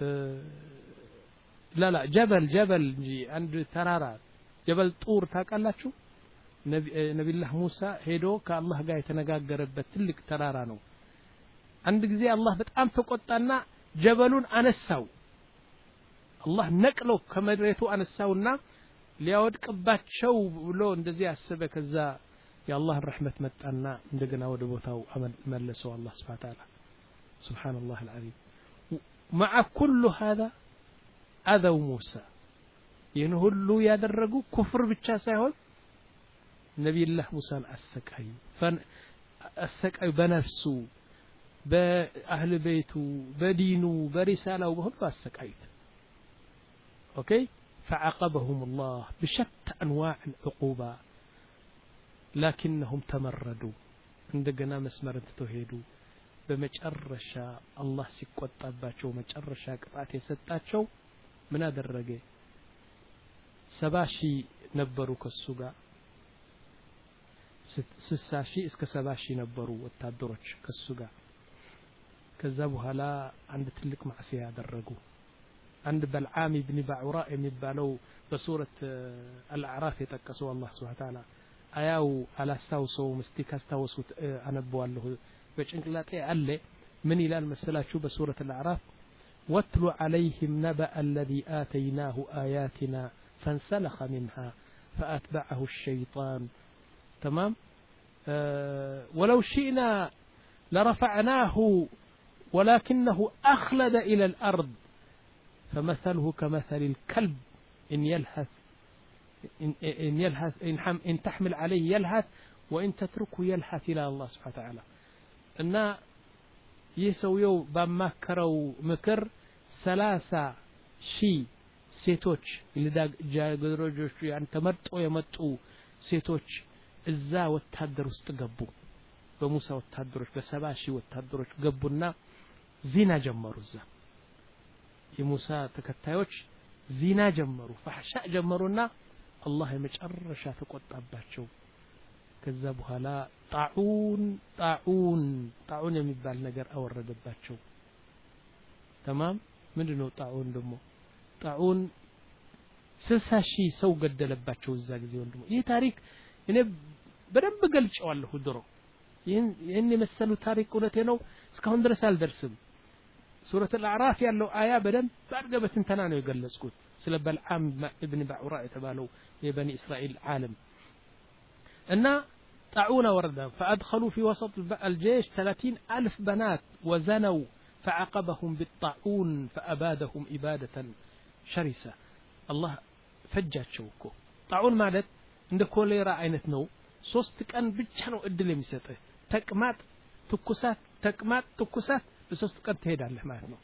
لا لا جبل جبل عند ترارا جبل طور ታቃላችሁ ነብዩላህ ሙሳ ሄዶ ከአላህ ጋር የተነጋገረበት ትልቅ ተራራ ነው አንድ ጊዜ አላህ በጣም ተቆጣና ጀበሉን አነሳው አላህ ነቅሎ ከመሬቱ አነሳውና ሊያወድቅባቸው ብሎ እንደዚህ ያሰበ ከዛ የአላህ ረህመት መጣና እንደገና ወደ ቦታው መለሰው አላህ Subhanahu Ta'ala Subhanallah al-Azim مع كل هذا أذو موسى ينهلو يادرقو كفر بچا ሳይሆን نبي الله موسى السكاي فن السكاي بنفسه بأهل بيته بدينه برساله وبهو السكايت أوكي فعاقبهم الله بشتى أنواع العقوبة لكنهم تمردوا عندنا مسمر تتوهيدوا بمجرشا الله ሲቆጣባቸው መጨረሻ ቅጣት የሰጣቸው ምን አደረገ ሰባ ሺህ ነበሩ ከሱ ጋር ስልሳ ሺህ እስከ ሰባ ሺህ ነበሩ ወታደሮች ከሱ ጋር ከዛ በኋላ አንድ ትልቅ ማዕሲያ ያደረጉ አንድ በልዓም ኢብኑ ባዑራ የሚባለው በሱረት አልአዕራፍ የጠቀሰው አላህ Subhanahu Wa Ta'ala አያው አላስታውሰው መስቲክ አስታውሱት አነበዋለሁ በጭንቅላጤ አለ ምን ይላል መሰላችሁ በሱረት አልአዕራፍ واتل عليهم نبأ الذي آتيناه آياتنا فانسلخ منها فأتبعه الشيطان تمام أه ولو شئنا لرفعناه ولكنه أخلد إلى الأرض فمثله كمثل الكلب إن يلهث إن, إن يلهث إن, إن تحمل عليه يلهث وإن تتركه يلهث إلى الله سبحانه وتعالى إن يسويو بمكرو مكر ثلاثة شي ሴቶች ለዳግ ጃገሮጆች ያን ተመርጦ የመጡ ሴቶች እዛ ወታደር ውስጥ ገቡ በሙሳ ወታደሮች በሰባ ሺህ ወታደሮች ገቡና ዚና ጀመሩ እዛ የሙሳ ተከታዮች ዚና ጀመሩ ፈህሻ ጀመሩና አላህ የመጨረሻ ተቆጣባቸው ከዛ በኋላ ጣዑን ጣዑን ጣዑን የሚባል ነገር አወረደባቸው تمام ምንድነው ጣዑን ደግሞ ጣዑን ስልሳ ሺህ ሰው ገደለባቸው እዛ ጊዜ ወንድሞ ይሄ ታሪክ እኔ በደንብ ገልጫዋለሁ ድሮ ይሄን ይሄን የመሰሉ ታሪክ እውነቴ ነው እስካሁን ድረስ አልደርስም ሱረት አልአዕራፍ ያለው አያ በደንብ ባርገበትን ተና ነው የገለጽኩት ስለ በልዓም ኢብኑ ባዑራ የተባለው የበኒ እስራኤል ዓለም እና ጣዑን ወረደ فادخلوا في وسط الجيش ثلاثين ألف بنات وزنوا فعاقبهم بالطاعون فأبادهم إبادة شرسة الله فجاتشو እኮ ጣዑን ማለት እንደ ኮሌራ አይነት ነው ሶስት ቀን ብቻ ነው እድል የሚሰጥህ ተቅማጥ ትኩሳት ተቅማጥ ትኩሳት በሶስት ቀን ትሄዳለህ ማለት ነው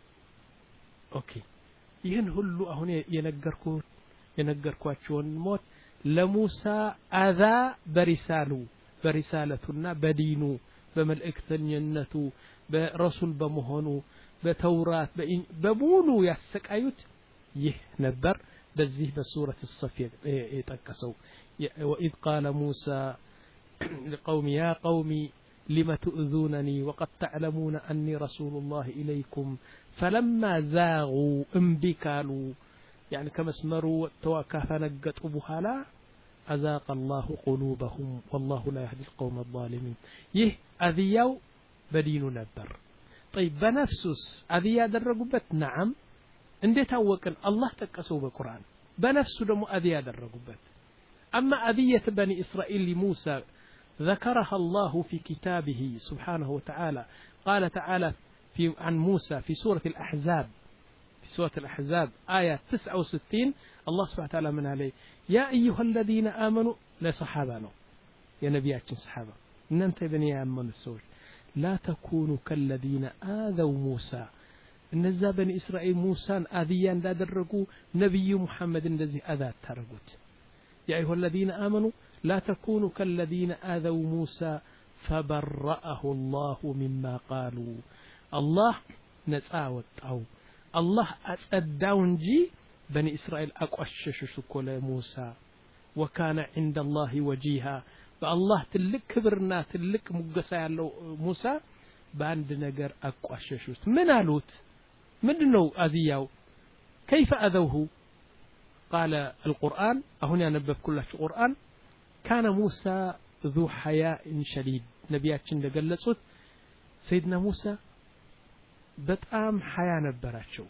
ኦኬ ይህን ሁሉ አሁን የነገርኩ የነገርኳችሁን ሞት ለሙሳ አዛ በሪሳሉ በሪሳለቱና በዲኑ በመልእክተኝነቱ በረሱል በመሆኑ በተውራት በሙሉ ያሰቃዩት ይህ ነበር በዚህ በሱረት الصف የጠቀሰው وإذ قال موسى لقوم يا قوم لم تؤذونني وقد تعلمون أني رسول الله إليكم فلما زاغوا انبكالوا يعني كما اسمروا توكافا نقطوا بحالا أذاق الله قلوبهم والله لا يهدي القوم الظالمين يه أذياو بدين نبر طيب بنفسس أذيا درقبت نعم እንዴት አወቅን አላህ ተቀሰው በቁርአን በነፍሱ ደግሞ አዚያ ያደረጉበት اما اذيه بني اسرائيل لموسى ذكرها الله في كتابه سبحانه وتعالى قال تعالى في عن موسى في سوره الاحزاب في سوره الاحزاب ايه تسعة وستين الله سبحانه وتعالى من عليه يا ايها الذين امنوا لصحابنا يا نبياتنا صحابه ان انت بني امنوا السوء لا تكونوا كالذين آذوا موسى እነዛ በኒ እስራኤል ሙሳን አዲያ እንዳደረጉ ነብዩ ሙሐመድ እንደዚህ አዛት ታረጉት ያ አዩሃ الذين آمنوا لا تكونوا كالذين آذوا موسى فبرأه الله مما قالوا الله ነፃ ወጣው الله አጸዳው እንጂ በኒ እስራኤል አቋሸሹ ኮለ ሙሳ وكان عند الله وجيها በአላህ ትልቅ ክብርና ትልቅ ሙገሳ ያለው ሙሳ በአንድ ነገር አቋሸሹት ምን አሉት ምንድነው አዚያው كيف أذوه قال القرآن هنا نببكلاችሁ القرآن كان موسى ذو حياء شديد ነቢያችን እንደገለጹት سيدنا موسى በጣም ሐያ ነበራቸው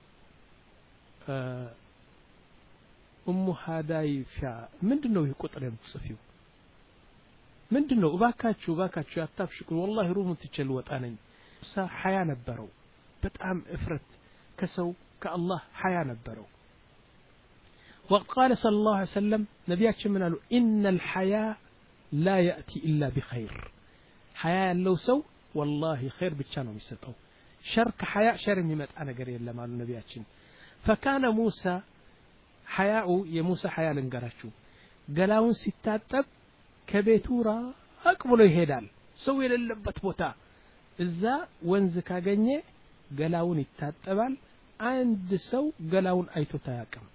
ኡሙ ሀዳይፋ ምንድነው ይህ ቁጥር የምትጽፊው ምንድነው እባካችሁ እባካችሁ አታፍሽቁ والله ሩሙ ትችል ወጣነኝ ሙሳ ሐያ ነበረው በጣም እፍረት ከሰው ከአላህ ሐያ ነበረው وقال صلى الله عليه وسلم ነቢያችን ምን አሉ ان الحياء لا يأتي إلا بخير حياء ያለው ሰው والله خير ብቻ ነው የሚሰጠው ሸር ከሐያእ ሸር የሚመጣ ነገር የለም አሉ ነቢያችን فكان موسى حياء የሙሳ ሐያ ልንገራችሁ ገላውን ሲታጠብ ከቤቱ ራቅ ብሎ ይሄዳል ሰው የሌለበት ቦታ እዛ ወንዝ ካገኘ ገላውን ይታጠባል አንድ ሰው ገላውን አይቶታ ያቀም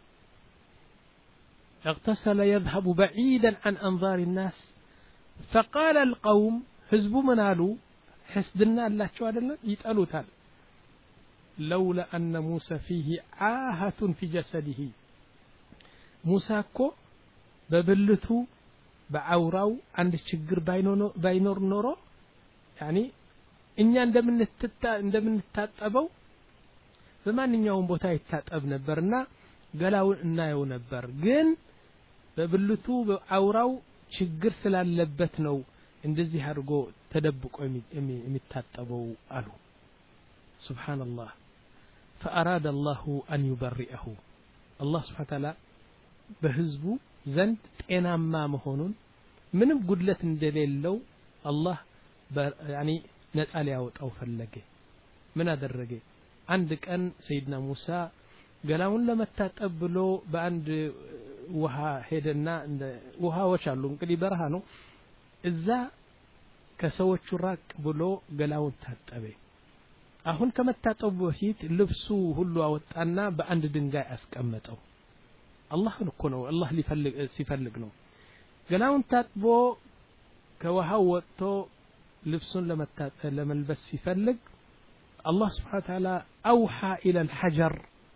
اغتسل يذهب بعيدا عن انظار الناس فقال القوم حزب منالو حسدنا الله አይደለም ይጠሉታል لولا ان موسى فيه عاهة في جسده موسى እኮ በብልቱ በአውራው አንድ ችግር ባይኖር ኖሮ يعني እኛ እንደምንተታ እንደምንታጠበው በማንኛውም ቦታ ይታጠብ ነበርና ገላውን እናየው ነበር ግን በብልቱ በአውራው ችግር ስላለበት ነው እንደዚህ አድርጎ ተደብቆ የሚታጠበው አሉ سبحان الله فأراد الله أن يبرئه الله سبحانه وتعالى በህዝቡ ዘንድ ጤናማ መሆኑን ምንም ጉድለት እንደሌለው አላህ يعني ነፃ ሊያወጣው ፈለገ ምን አደረገ አንድ ቀን ሰይድና ሙሳ ገላውን ለመታጠብ ብሎ በአንድ ውሃ ሄደና እንደ ውሃዎች አሉ እንግዲህ በረሃ ነው እዛ ከሰዎቹ ራቅ ብሎ ገላውን ታጠበ አሁን ከመታጠቡ በፊት ልብሱ ሁሉ አወጣና በአንድ ድንጋይ አስቀመጠው አላህ እኮ ነው አላህ ሊፈልግ ሲፈልግ ነው ገላውን ታጥቦ ከውሃው ወጥቶ ልብሱን ለመታጠብ ለመልበስ ሲፈልግ الله سبحانه وتعالى أوحى إلى الحجر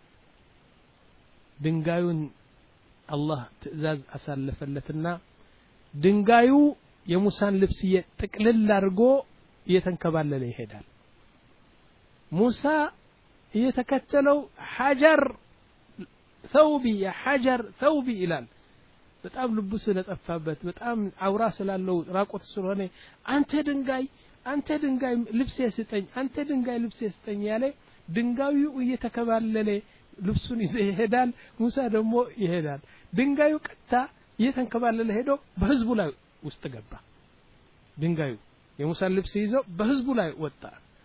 ድንጋዩን አላህ ትእዛዝ አሳለፈለትና ድንጋዩ የሙሳን ልብስ የጥቅልል አድርጎ እየተንከባለለ ይሄዳል ሙሳ እየተከተለው ሐጀር ثوبي يا حجر ثوبي ይላል በጣም ልቡ ስለጠፋበት በጣም አውራ ስላለው ራቆት ስለሆነ አንተ ድንጋይ አንተ ድንጋይ ልብስ ያስጠኝ አንተ ድንጋይ ልብስ ያስጠኝ ያለ ድንጋዩ እየተከባለለ ልብሱን ይሄዳል ሙሳ ደግሞ ይሄዳል ድንጋዩ ቀጥታ እየተንከባለለ ሄዶ በህዝቡ ላይ ውስጥ ገባ ድንጋዩ የሙሳ ልብስ ይዘው በህዝቡ ላይ ወጣ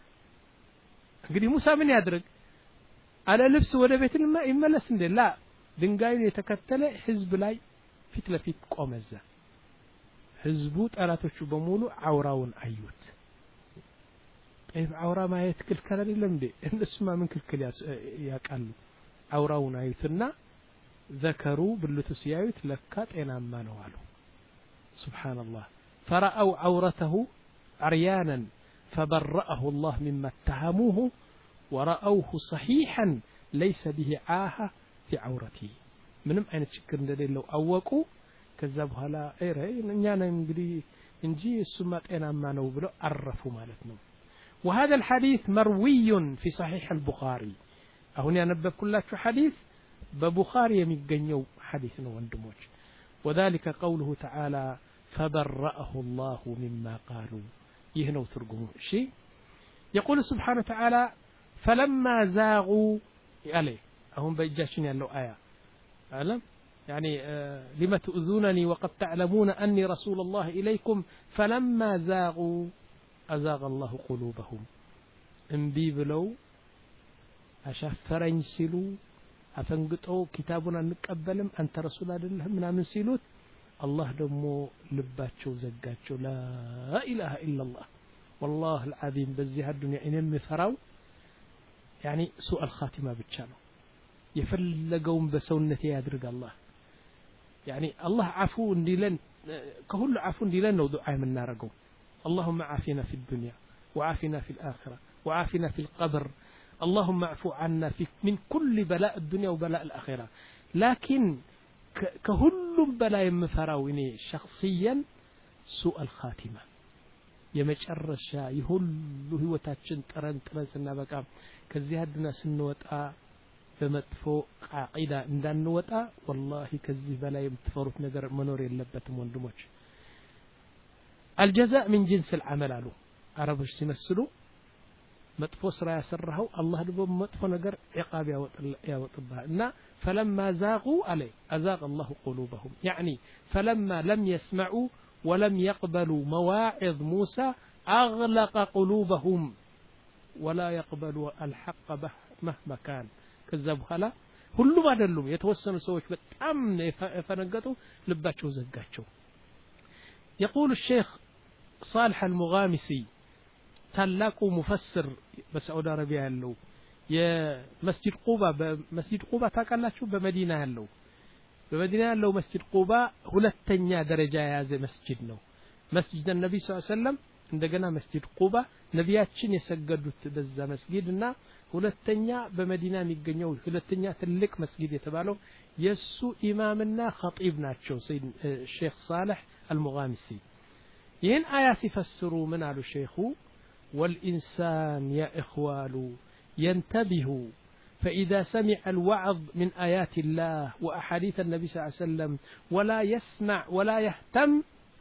እንግዲህ ሙሳ ምን ያድርግ አለ ልብስ ወደ ቤት ይመለስ እንደላ ድንጋዩን የተከተለ ህዝብ ላይ ፊት ለፊት ቆመዘ ህዝቡ ጠላቶቹ በሙሉ አውራውን አዩት طيب አውራ ማየት ክልክል አይደለም እንዴ እነሱማ ምን ክልክል ያቃሉ አውራውን አዩትና ذكروا ብልቱ ሲያዩት ለካ ጤናማ ነው አሉ سبحان الله فرأوا عورته عريانا فبرأه الله مما اتهموه ورأوه صحيحا ليس به عاهة في عورته ምንም አይነት ችግር እንደሌለው አወቁ ከዛ በኋላ አይረ እኛ ነን እንግዲህ እንጂ እሱማ ጤናማ ነው ብለው አረፉ ማለት ነው وهذا الحديث مروي في صحيح البخاري አሁን ያነበብኩላችሁ حديث በቡኻሪ የሚገኘው حديث ነው ወንድሞች وذلك قوله تعالى فبرأه الله مما قالوا ይህ ነው ትርጉሙ እሺ يقول سبحانه وتعالى فلما زاغوا عليه አሁን በእጃችን ያለው አያ አለም يعني آه لما تؤذونني وقد تعلمون أني رسول الله إليكم فلما زاغوا أزاغ الله قلوبهم انبي بلو أشفرين سلو أفنقطوا كتابنا نقبلم أنت رسول الله منا من سلوت الله دمو لباتشو زقاتشو لا إله إلا الله والله العظيم بزيها الدنيا إن المثراو يعني سوء الخاتمة بتشانو يفلقون بسونتي يدرق الله يعني الله عفو ديلن كل عفو ديلن نو دعاء من نارقو اللهم عافنا في الدنيا وعافنا في الآخرة وعافنا في القبر اللهم اعفو عنا في من كل بلاء الدنيا وبلاء الآخرة لكن كهل بلاء مفراويني شخصيا سوء الخاتمة يمجرشا يهل هوتاتشن ترن ترسنا بقى كزي هدنا سنوتا በመጥፎ ቃቂዳ እንዳንወጣ والله ከዚህ በላይ የምትፈሩት ነገር መኖር የለበትም ወንድሞች الجزاء من جنس العمل አሉ አረቦች ሲመስሉ መጥፎ ስራ ያሰራው አላህ ደግሞ መጥፎ ነገር عقاب ያወጣባህ እና فلما زاغوا عليه أزاغ الله قلوبهم يعني فلما لم يسمعوا ولم يقبلوا مواعظ موسى أغلق قلوبهم ولا يقبلوا الحق مهما كان ከዛ በኋላ ሁሉም አይደሉም የተወሰኑ ሰዎች በጣም ፈነገጡ ልባቸው ዘጋቸው يقول الشيخ صالح المغامسي ታላቁ ሙፈስር በሳዑዲ አረቢያ ያለው የመስጂድ ቁባ በመስጂድ ቁባ ታውቃላችሁ በመዲና ያለው በመዲና ያለው መስጂድ ቁባ ሁለተኛ ደረጃ የያዘ መስጂድ ነው መስጂድ ነብዩ ሰለላሁ ዐለይሂ ወሰለም እንደገና መስጂድ ቁባ ነቢያችን የሰገዱት በዛ መስጊድና ሁለተኛ በመዲና የሚገኘው ሁለተኛ ትልቅ መስጊድ የተባለው የሱ ኢማምና ኸጢብ ናቸው ሰይድ ሼክ صالح المغامسي ይህን አያ ሲፈስሩ ምን አሉ ሼኹ والإنسان يا إخوال ينتبه فإذا سمع الوعظ من آيات الله وأحاديث النبي صلى الله عليه وسلم ولا يسمع ولا يهتم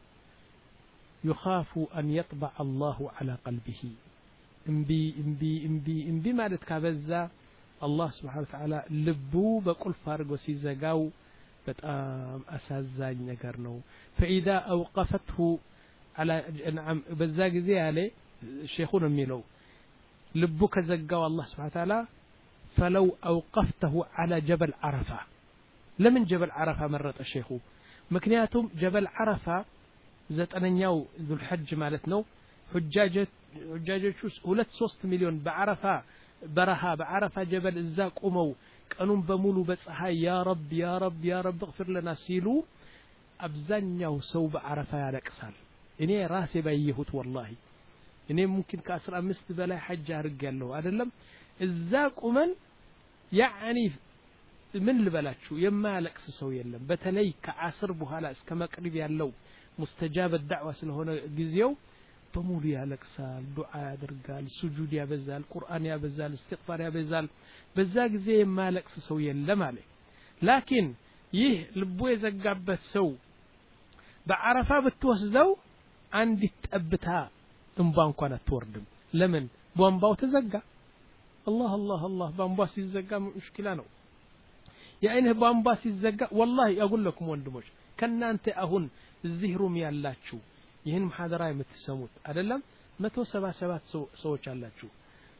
يخاف أن يطبع الله على قلبه انبي انبي انبي انبي ማለት ካበዛ الله سبحانه وتعالى ልቡ በቁልፍ አድርጎ ሲዘጋው በጣም አሳዛኝ ነገር ነው فإذا أوقفته على نعم በዛ ጊዜ ያለ ሼኹን የሚለው ልቡ ከዘጋው الله سبحانه وتعالى فلو أوقفته على جبل عرفة ለምን جبل عرفة መረጠ ሼኹ ምክንያቱም جبل عرفة ዘጠነኛው ذو الحج ማለት ነው حجاجت حجاجቹ ሁለት ሶስት ሚሊዮን በአረፋ በረሃ በአረፋ ጀበል እዛ ቆመው ቀኑን በሙሉ በፀሐይ ያ ረብ ያ ረብ ያ ረብ اغفر لنا ሲሉ አብዛኛው ሰው በአረፋ ያለቅሳል እኔ ራሴ ባየሁት والله እኔ ممكن ከ15 በላይ ሐጅ አድርጌያለሁ አይደለም እዛ ቆመን يعني ምን ልበላችሁ የማያለቅስ ሰው የለም በተለይ ከአስር በኋላ እስከ መቅሪብ ያለው مستجاب الدعوة ስለሆነ ጊዜው በሙሉ ያለቅሳል ዱዓ ያደርጋል ሱጁድ ያበዛል ቁርአን ያበዛል استغفار ያበዛል በዛ ጊዜ የማያለቅስ ሰው የለም አለ لكن ይህ ልቡ የዘጋበት ሰው በአረፋ ብትወስደው አንድ ጠብታ እንባ እንኳን አትወርድም ለምን ቧንቧው ተዘጋ الله الله الله ቧንቧ ሲዘጋ ሙሽኪላ ነው የአይንህ ቧንቧ ሲዘጋ والله اقول لكم ወንድሞች ከናንተ አሁን እዚህ ሩም ያላችሁ ይህን መሐደራ የምትሰሙት አይደለም መቶ ሰባ ሰባት ሰዎች አላችሁ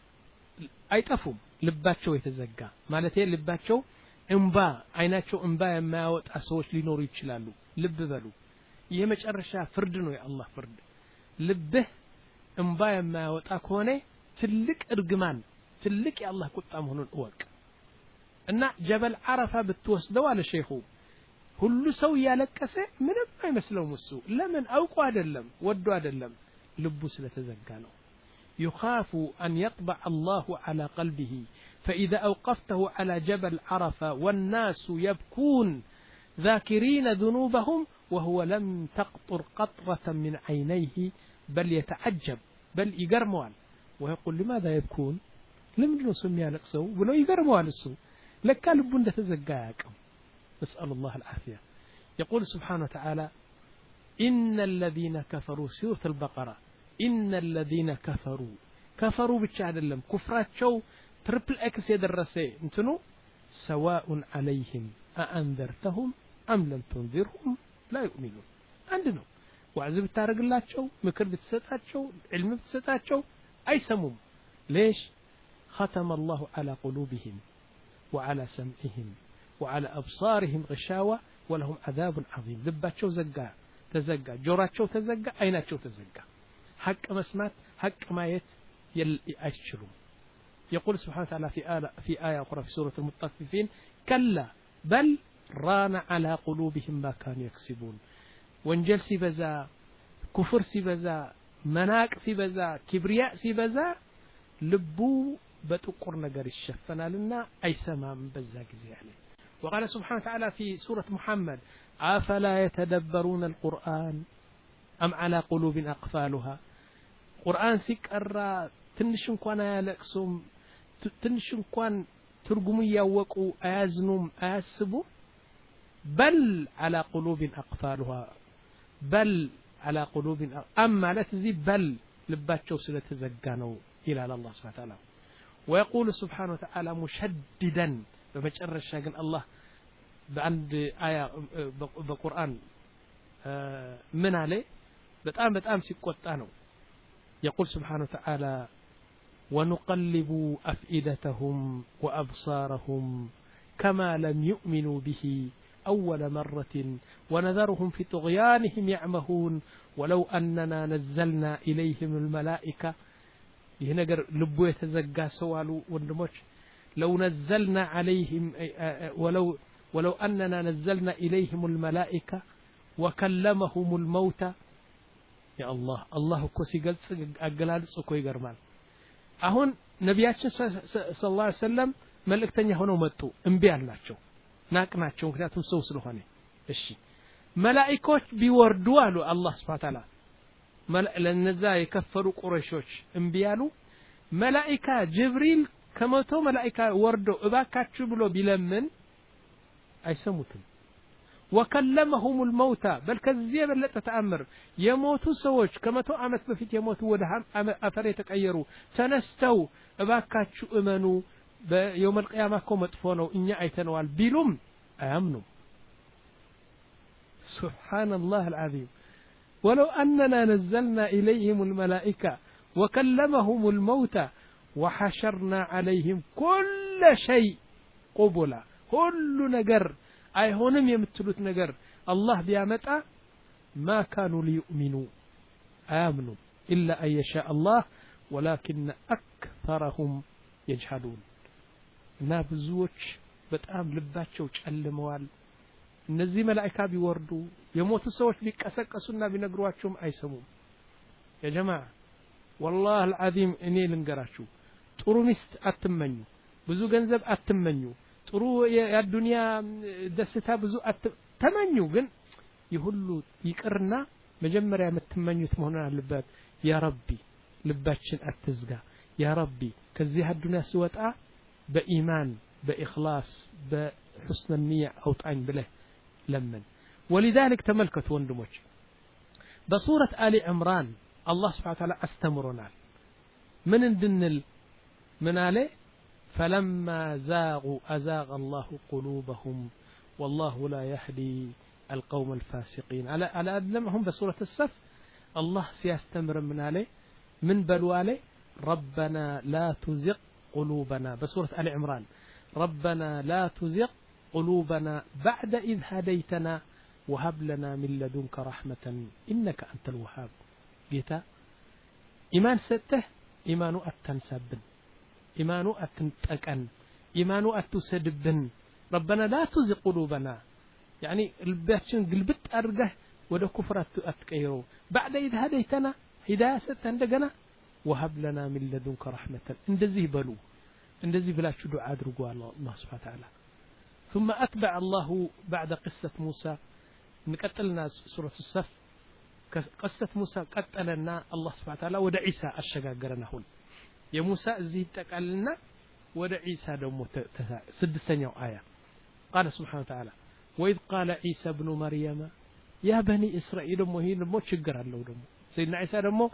አይጠፉም ልባቸው የተዘጋ ማለት ልባቸው እንባ አይናቸው እንባ የማያወጣ ሰዎች ሊኖሩ ይችላሉ ልብ በሉ ይሄ መጨረሻ ፍርድ ነው የአላህ ፍርድ ልብህ እንባ የማያወጣ ከሆነ ትልቅ እርግማን ትልቅ የአላህ ቁጣ መሆኑን እወቅ እና ጀበል አረፋ ብትወስደው አለ ሼኹ ሁሉ ሰው ያለቀሰ ምንም አይመስለውም እሱ ለምን አውቆ አይደለም ወዶ አይደለም ልቡ ስለተዘጋ ነው يخاف أن يطبع الله على قلبه فإذا أوقفته على جبل عرفة والناس يبكون ذاكرين ذنوبهم وهو لم تقطر قطرة من عينيه بل يتعجب بل يقرموال ويقول لماذا يبكون لم نسمي نقصه ولو يقرموال السوء لك لبون تزقاكم نسأل الله العافية يقول سبحانه وتعالى إن الذين كفروا سورة البقرة إن الذين كفروا كفروا بالشعدلم كفرات شو تربل اكس يدرسي انتنو سواء عليهم أأنذرتهم أم لم تنذرهم لا يؤمنون عندنا وعزب التارق الله شو مكر بتستات شو علم بتستات شو أي سموم ليش ختم الله على قلوبهم وعلى سمعهم وعلى أبصارهم غشاوة ولهم عذاب عظيم لبات شو زقا تزقا جورات شو تزقا أينات شو تزقا حق مسمات حق مايت يأشروا يقول سبحانه وتعالى في آية, في آية أخرى في سورة المطففين كلا بل ران على قلوبهم ما كانوا يكسبون وانجل سيبزا كفر سيبزا مناق سيبزا كبرياء سيبزا لبو بتقر نجر الشفنا لنا أي سمام بزاك يعني وقال سبحانه وتعالى في سورة محمد أفلا يتدبرون القرآن أم على قلوب أقفالها قرآن سيكرا تنشن كوانا يلقسم تنشن كوان ترجموا يوقوا أزنم أسبو بل على قلوب أقفالها بل على قلوب أما لا تزي بل لباتشو سلة زقانو إلى الله سبحانه وتعالى ويقول سبحانه وتعالى مشددا بمجرد الشاقن الله بعند آية بالقرآن من عليه بتأم بتأم سيكوتانو يقول سبحانه وتعالى ونقلب أفئدتهم وأبصارهم كما لم يؤمنوا به أول مرة ونذرهم في طغيانهم يعمهون ولو أننا نزلنا إليهم الملائكة يهنجر لبو يتزقى سوالو وندموش لو نزلنا عليهم ولو ولو أننا نزلنا إليهم الملائكة وكلمهم الموتى يا الله الله كوسي قلت أقلالس وكوي قرمال أهون نبياتنا صلى الله عليه وسلم ملك تاني هنا ومتو انبياء اللاتشو ناقناتشو كناتهم سوسلو هاني الشي ملائكوش بيوردوالو الله سبحانه وتعالى لأن ذا يكفروا قريشوش انبيالو ملائكة جبريل كمتو ملائكة وردو إباكاتشو بلو بلمن أي سموتم وكلمهم الموتى بل كذيب لا تتأمر يموتوا سوج كما تو عمت بفيت يموتوا ودهم أثر يتغيروا تنستوا أباكاتشو إمنوا يوم القيامة كم تفونوا إني أيتنوال بلوم أمنوا سبحان الله العظيم ولو أننا نزلنا إليهم الملائكة وكلمهم الموتى وحشرنا عليهم كل شيء قبلا كل نجر أي هونم يمتلوت نجر الله بيامتا ما كانوا ليؤمنوا آمنوا إلا أن يشاء الله ولكن أكثرهم يجحدون نابزوش بتأم لباتشو تشألموال እነዚህ መላእክት ቢወርዱ የሞቱ ሰዎች ቢቀሰቀሱና ቢነግሯቸውም አይሰሙም يا جماعه والله العظيم እኔ ልንገራችሁ ጥሩ ሚስት አትመኙ ብዙ ገንዘብ አትመኙ ጥሩ የዱንያ ደስታ ብዙ አትመኙ ግን ይሁሉ ይቅርና መጀመሪያ የምትመኙት መሆን አለበት ያ ረቢ ልባችን አትዝጋ ያ ረቢ ከዚህ ዱንያ ሲወጣ በኢማን በኢኽላስ በحسن النية አውጣኝ ብለህ لمن ولذلك تملكت وندموش بصورة آل عمران الله سبحانه وتعالى استمرنا من ندنل من عليه فلما زاغوا أزاغ الله قلوبهم والله لا يهدي القوم الفاسقين على على أدلمهم بسورة الصف الله سيستمر من عليه من بلو عليه ربنا لا تزغ قلوبنا بسورة آل عمران ربنا لا تزغ قلوبنا بعد إذ هديتنا وهب لنا من لدنك رحمة إنك أنت الوهاب جيتا إيمان سته إيمانو أتنسبن إيمانو أتنتقن إيمانو أتسدبن ربنا لا تزغ قلوبنا يعني الباتشن قلبت أرجه وده كفر أتكيرو بعد إذ هديتنا هداية سته عندنا وهب لنا من لدنك رحمة اندزي بلو اندزي بلا شو دعاء درجوا الله سبحانه وتعالى ثم أتبع الله بعد قصة موسى نقتلنا سورة الصف قصة موسى قتلنا الله سبحانه وتعالى ودع عيسى الشجاجرنا هون يا موسى زيد تقلنا ودع عيسى دم سدستنيو آية قال سبحانه وتعالى وإذ قال عيسى ابن مريم يا بني إسرائيل مهين مو تشجر الله دم سيدنا عيسى دمو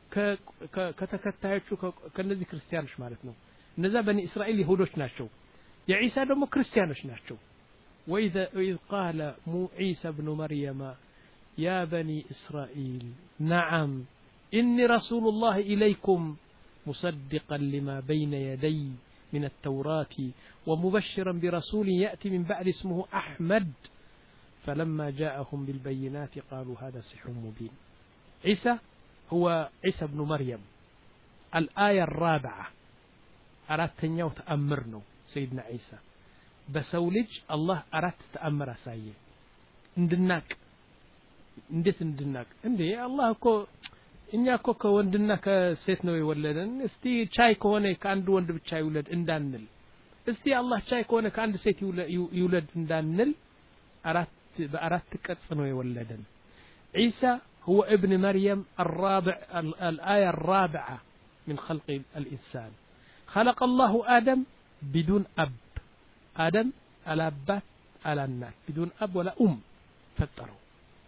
ከተከታዮቹ ከነዚህ ክርስቲያኖች ማለት ነው እነዛ በኒ እስራኤል ይሁዶች ናቸው የዒሳ ደግሞ ክርስቲያኖች ናቸው وإذ إذ قال مو عيسى ابن مريم يا بني إسرائيل نعم إني رسول الله إليكم مصدقا لما بين يدي من التوراة ومبشرا برسول يأتي من بعد اسمه أحمد فلما جاءهم بالبينات قالوا هذا سحر مبين عيسى هو عيسى بن مريم الآية الرابعة أردت تنيو تأمرنا سيدنا عيسى بسولج الله أردت تأمر سايه اندناك اندت اندناك اندي الله كو إنيا كو كوندناك سيتنو يولدن استي شاي كونه كاند وند بشاي يولد اندانل استي الله شاي كونه كاند سيت يولد اندانل أردت بأردت كتفنو يولدن عيسى هو ابن مريم الرابع الآية الرابعة من خلق الإنسان خلق الله آدم بدون أب آدم على أبات على الناس بدون أب ولا أم فطروا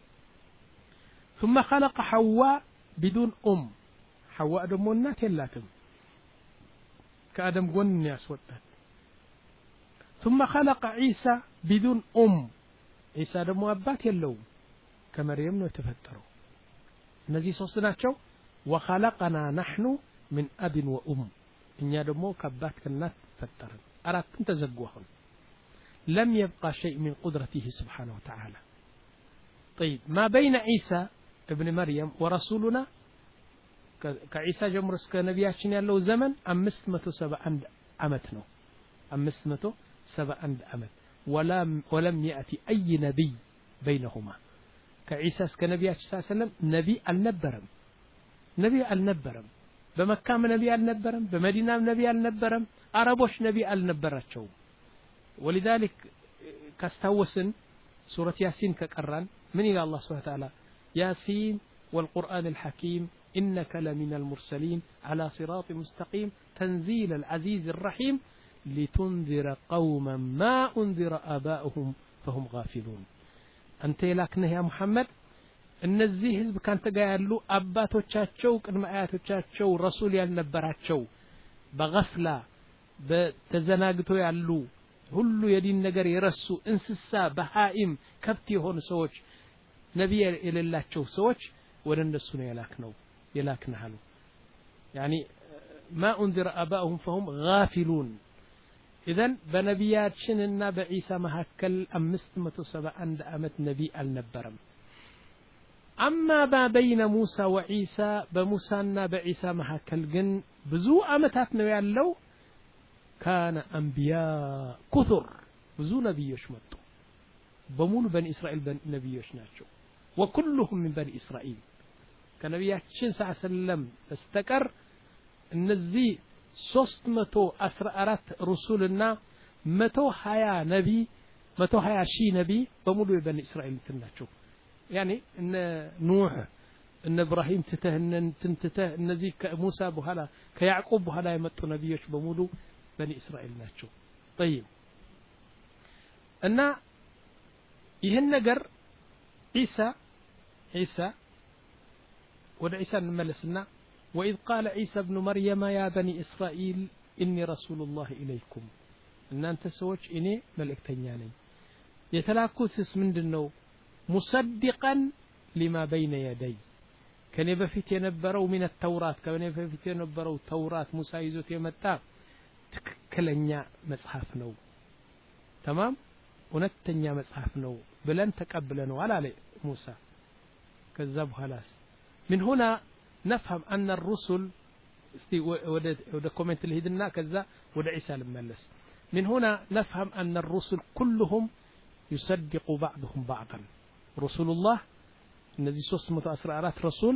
ثم خلق حواء بدون أم حواء دم الناس يلاتم كآدم قن الناس وطن ثم خلق عيسى بدون أم عيسى دم أبات يلوم كمريم نتفتروا እነዚህ ሶስት ናቸው وخلقنا نحن من أب وأم እኛ ደግሞ ከአባት ከእናት ፈጠረን አራቱን ተዘጓሁን لم يبقى شيء من قدرته سبحانه وتعالى طيب ما بين عيسى ابن مريم ورسولنا كعيسى جمر እስከ ነቢያችን ያለው ዘመን አምስት መቶ ሰባ አንድ አመት ነው አምስት መቶ ሰባ አንድ አመት ولم ولم يأتي أي نبي بينهما كعيسى እስከ ነቢያችን ሰለላሁ ዐለይሂ ወሰለም ነቢ አልነበረም ነቢ አልነበረም በመካም ነቢ አልነበረም በመዲናም ነቢ አልነበረም አረቦች ነቢ አልነበራቸው ولذلك كاستوسن سورة ياسين كقران من إلى الله سبحانه وتعالى ياسين والقرآن الحكيم إنك لمن المرسلين على صراط مستقيم تنزيل العزيز الرحيم لتنذر قوما ما أنذر آباؤهم فهم غافلون أنت لكنه يا محمد እነዚህ ህዝብ ካንተ ጋር ያሉ አባቶቻቸው ቅድመ አያቶቻቸው ረሱል ያልነበራቸው በغفላ በተዘናግቶ ያሉ ሁሉ የዲን ነገር የረሱ እንስሳ በሃኢም ከብት የሆኑ ሰዎች ነብይ የሌላቸው ሰዎች ወደ እነሱ ነው የላክነው የላክናሉ يعني ما انذر اباهم فهم غافلون اذن በነቢያችንና በኢሳ መሐከል አምስት መቶ ሰባ አንድ አመት ነብይ አልነበረም أما ما بين موسى وعيسى بموسى بعيسى محاكل جن بزو أمتاتنا يالو كان أنبياء كثر بزو نبي يشمتو بمول بني إسرائيل بني نبي يشناتشو وكلهم من بني إسرائيل كان نبي يحشين سعى سلم استكر النزي صوست متو أسرارات رسولنا متو حيا نبي متو حيا شي نبي بمول بني إسرائيل تناتشو يعني ان نوح ان ابراهيم تتهنن تنتته النزي موسى بهلا كيعقوب بهلا يمطوا نبيዎች በሙሉ بني اسرائيل ናቸው طيب እና ይሄን ነገር ኢሳ ኢሳ ወደ ኢሳ እንመለስና واذ قال عيسى ابن مريم يا بني اسرائيل إني رسول الله إليكم إن أنت سوتش إني ملكتنياني يتلاكوثس من دنو مصدقا لما بين يدي كان يبفيت ينبروا من التوراة كان يبفيت ينبروا التوراة موسى يزوت يمتع تككلنيا مصحف نو تمام ونتنيا مصحف نو بلن تقبلنوا على علي موسى كذب خلاص من هنا نفهم أن الرسل استي ودا ودا كومنت اللي هدنا كذا ودا عيسى الملس من هنا نفهم أن الرسل كلهم يصدق بعضهم بعضا رسول الله እነዚህ ሶስት መቶ አስራ አራት ረሱል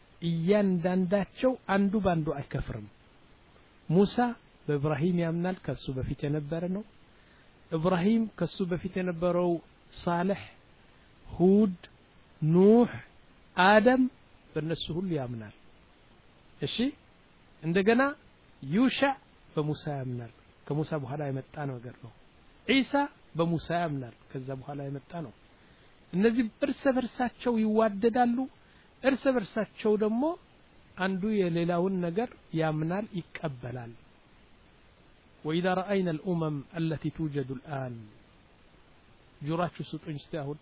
እያንዳንዳቸው አንዱ ባንዱ አይከፍርም ሙሳ በኢብራሂም ያምናል ከሱ በፊት የነበረ ነው ኢብራሂም ከሱ በፊት የነበረው ሳልህ ሁድ ኑህ አደም በእነሱ ሁሉ ያምናል እሺ እንደገና ዩሻ በሙሳ ያምናል ከሙሳ በኋላ የመጣ ነገር ነው ኢሳ በሙሳ ያምናል ከዛ በኋላ የመጣ ነው እነዚህ እርስ በርሳቸው ይዋደዳሉ እርስ በርሳቸው ደግሞ አንዱ የሌላውን ነገር ያምናል ይቀበላል وإذا رأينا الأمم التي توجد الآن جراتشو سطون استاهون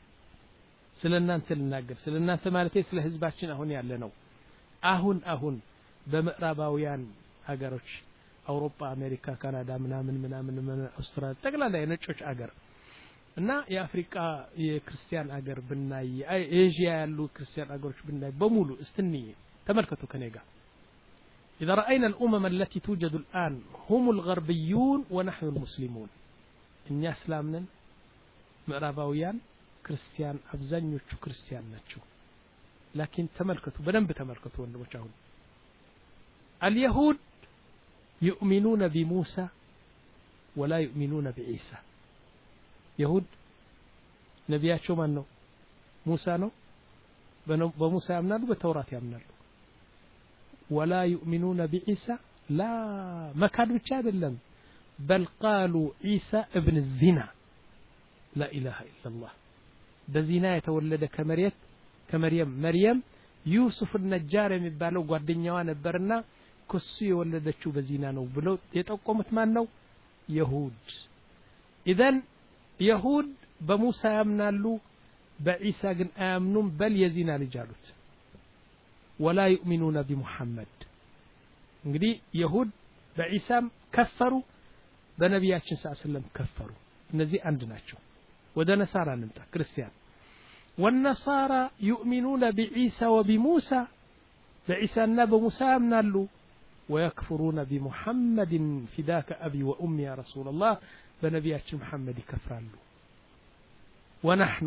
سلنا انت لناقر سلنا انت مالتي سل حزباتشن اهون يعلنو اهون اهون بمقراباويان هاجروش أوروبا أمريكا كندا منامن منامن من أستراليا تقلال ينچوش አገር እና የአፍሪካ የክርስቲያን አገር ብናይ ኤዥያ ያሉ ክርስቲያን አገሮች ብናይ በሙሉ እስትኒ ተመልከቱ ከኔ ጋር إذا رأينا الأمم التي توجد الآن هم الغربيون ونحن المسلمون እኛ እስላምነን ምዕራባውያን ክርስቲያን አብዛኞቹ ክርስቲያን ናቸው لكن ተመልከቱ በደንብ ተመልከቱ ወንድሞች አሁን اليهود يؤمنون بموسى ولا يؤمنون بعيسى يهود نبياتهم أنه موسى نو بموسى يمنالو بالتوراة يمنالو ولا يؤمنون بعيسى لا ما كان بتشاد اللهم بل قالوا عيسى ابن الزنا لا إله إلا الله بزنا يتولد كمريم كمريم مريم يوسف النجار يمبالو ጓደኛዋ ነበርና كسو يولدچو بزنا ነው ብለው የጠቆሙት ማን ነው يهود اذن يهود بموسى يمنالو بعيسى ግን አያምኑም بل የዚና ልጅ አሉት ولا يؤمنون بمحمد እንግዲህ يهود بعيسى كفروا በነቢያችን ሰለላሁ ዐለይሂ ወሰለም ከፈሩ እነዚህ አንድ ናቸው ወደ ነሳራ እንምጣ ክርስቲያን والنصارى يؤمنون بعيسى وبموسى بعيسى وبموسى يمنالو ويكفرون بمحمد فداك أبي وأمي يا رسول الله بنبياتش محمد كفرالو ونحن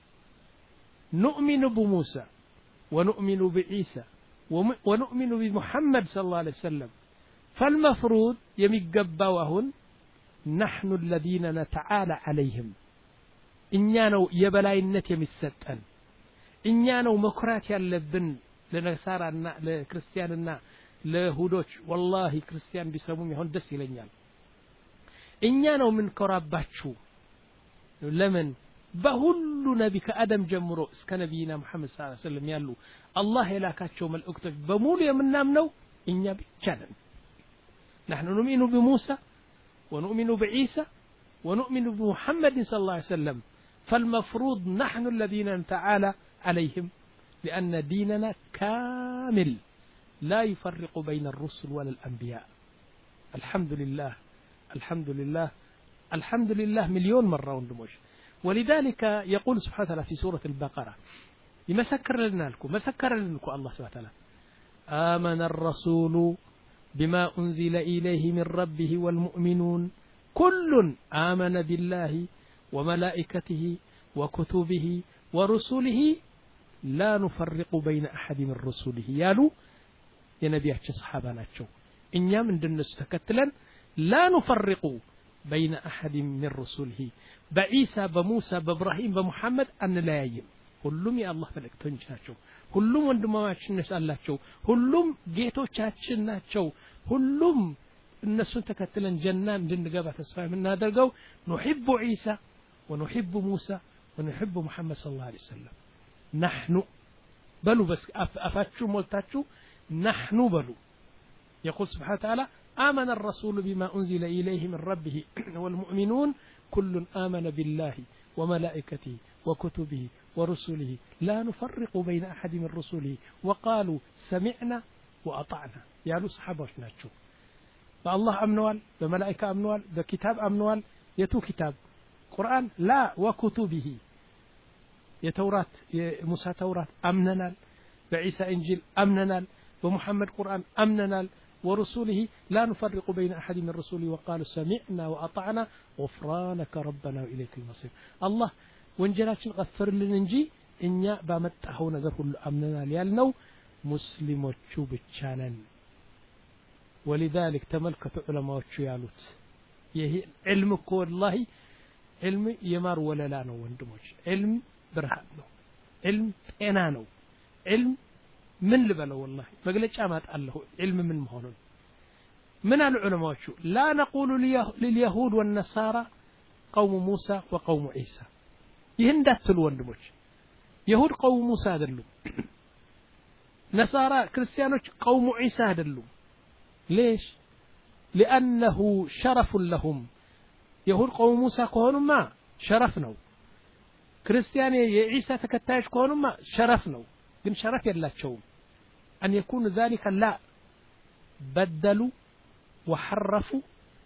نؤمن بموسى ونؤمن بعيسى ونؤمن بمحمد صلى الله عليه وسلم فالمفروض يميقباوهن نحن الذين نتعالى عليهم إنيانو يبلاينت يمسطن إنيانو مكرات يالبن لنصارى لكريستياننا ለሁዶች والله ክርስቲያን ቢሰሙም ይሁን ደስ ይለኛል እኛ ነው ምን ኮራባችሁ ለምን በሁሉ ነብይ ከአደም ጀምሮ እስከ ነብይና መሐመድ ሰለላሁ ዐለይሂ ወሰለም ያሉ አላህ የላካቸው መልእክቶች በሙሉ የምናምነው እኛ ብቻ ነን نحن نؤمن بموسى ونؤمن بعيسى ونؤمن بمحمد صلى الله عليه وسلم فالمفروض نحن الذين نتعالى عليهم لأن ديننا كامل لا يفرق بين الرسل ولا الأنبياء الحمد لله الحمد لله الحمد لله مليون مرة وندموش ولذلك يقول سبحانه وتعالى في سورة البقرة يمسكر لنا لكم مسكر لنا الله سبحانه وتعالى آمن الرسول بما أنزل إليه من ربه والمؤمنون كل آمن بالله وملائكته وكتبه ورسله لا نفرق بين أحد من رسله يالو የነቢያችን ሰሃባ ናቸው እኛም እንደነሱ ተከትለን لا نفرق بين أحد من رسله بعيسى بموسى بإبراهيم بمحمد አንለያይም ሁሉም የአላህ መልእክተኞች ናቸው ሁሉም ወንድማማችን ናቸው ሁሉም ጌቶቻችን ናቸው ሁሉም እነሱን ተከትለን ጀና እንድንገባ ተስፋ የምናደርገው نحب عيسى ونحب موسى ونحب محمد صلى الله عليه وسلم نحن بلو بس أفاتشو مولتاتشو نحن بلو يقول سبحانه وتعالى آمن الرسول بما أنزل إليه من ربه والمؤمنون كل آمن بالله وملائكته وكتبه ورسله لا نفرق بين أحد من رسله وقالوا سمعنا وأطعنا يا له صحابة ناتشو فالله أمنوال بملائكة أمنوال بكتاب أمنوال يتو كتاب قرآن لا وكتبه يتورات موسى تورات أمننا بعيسى إنجيل أمننا ومحمد قرآن أمننا ورسوله لا نفرق بين أحد من رسوله وقالوا سمعنا وأطعنا غفرانك ربنا وإليك المصير الله وانجلاتنا غفر لننجي إنيا بامتحو نقر كل أمننا ليالنو مسلم وشوب الشانن ولذلك تملكة علماء وشيالوت يهي علمك والله علم يمار ولا لا نو وندموش علم برهان نو علم انا نو علم من لبلو والله مقلتش امات الله علم من مهونون من العلماء شو لا نقول لليهود والنصارى قوم موسى وقوم عيسى يهندات الوندموش يهود قوم موسى دلو نصارى كريستيانوش قوم عيسى دلو ليش لأنه شرف لهم يهود قوم موسى كهونوا ما شرفنا كريستيان عيسى تكتايش كهونوا ما شرفنا ግን ሸረፍ የላቸውም أن يكون ذلك لا بدلوا وحرفوا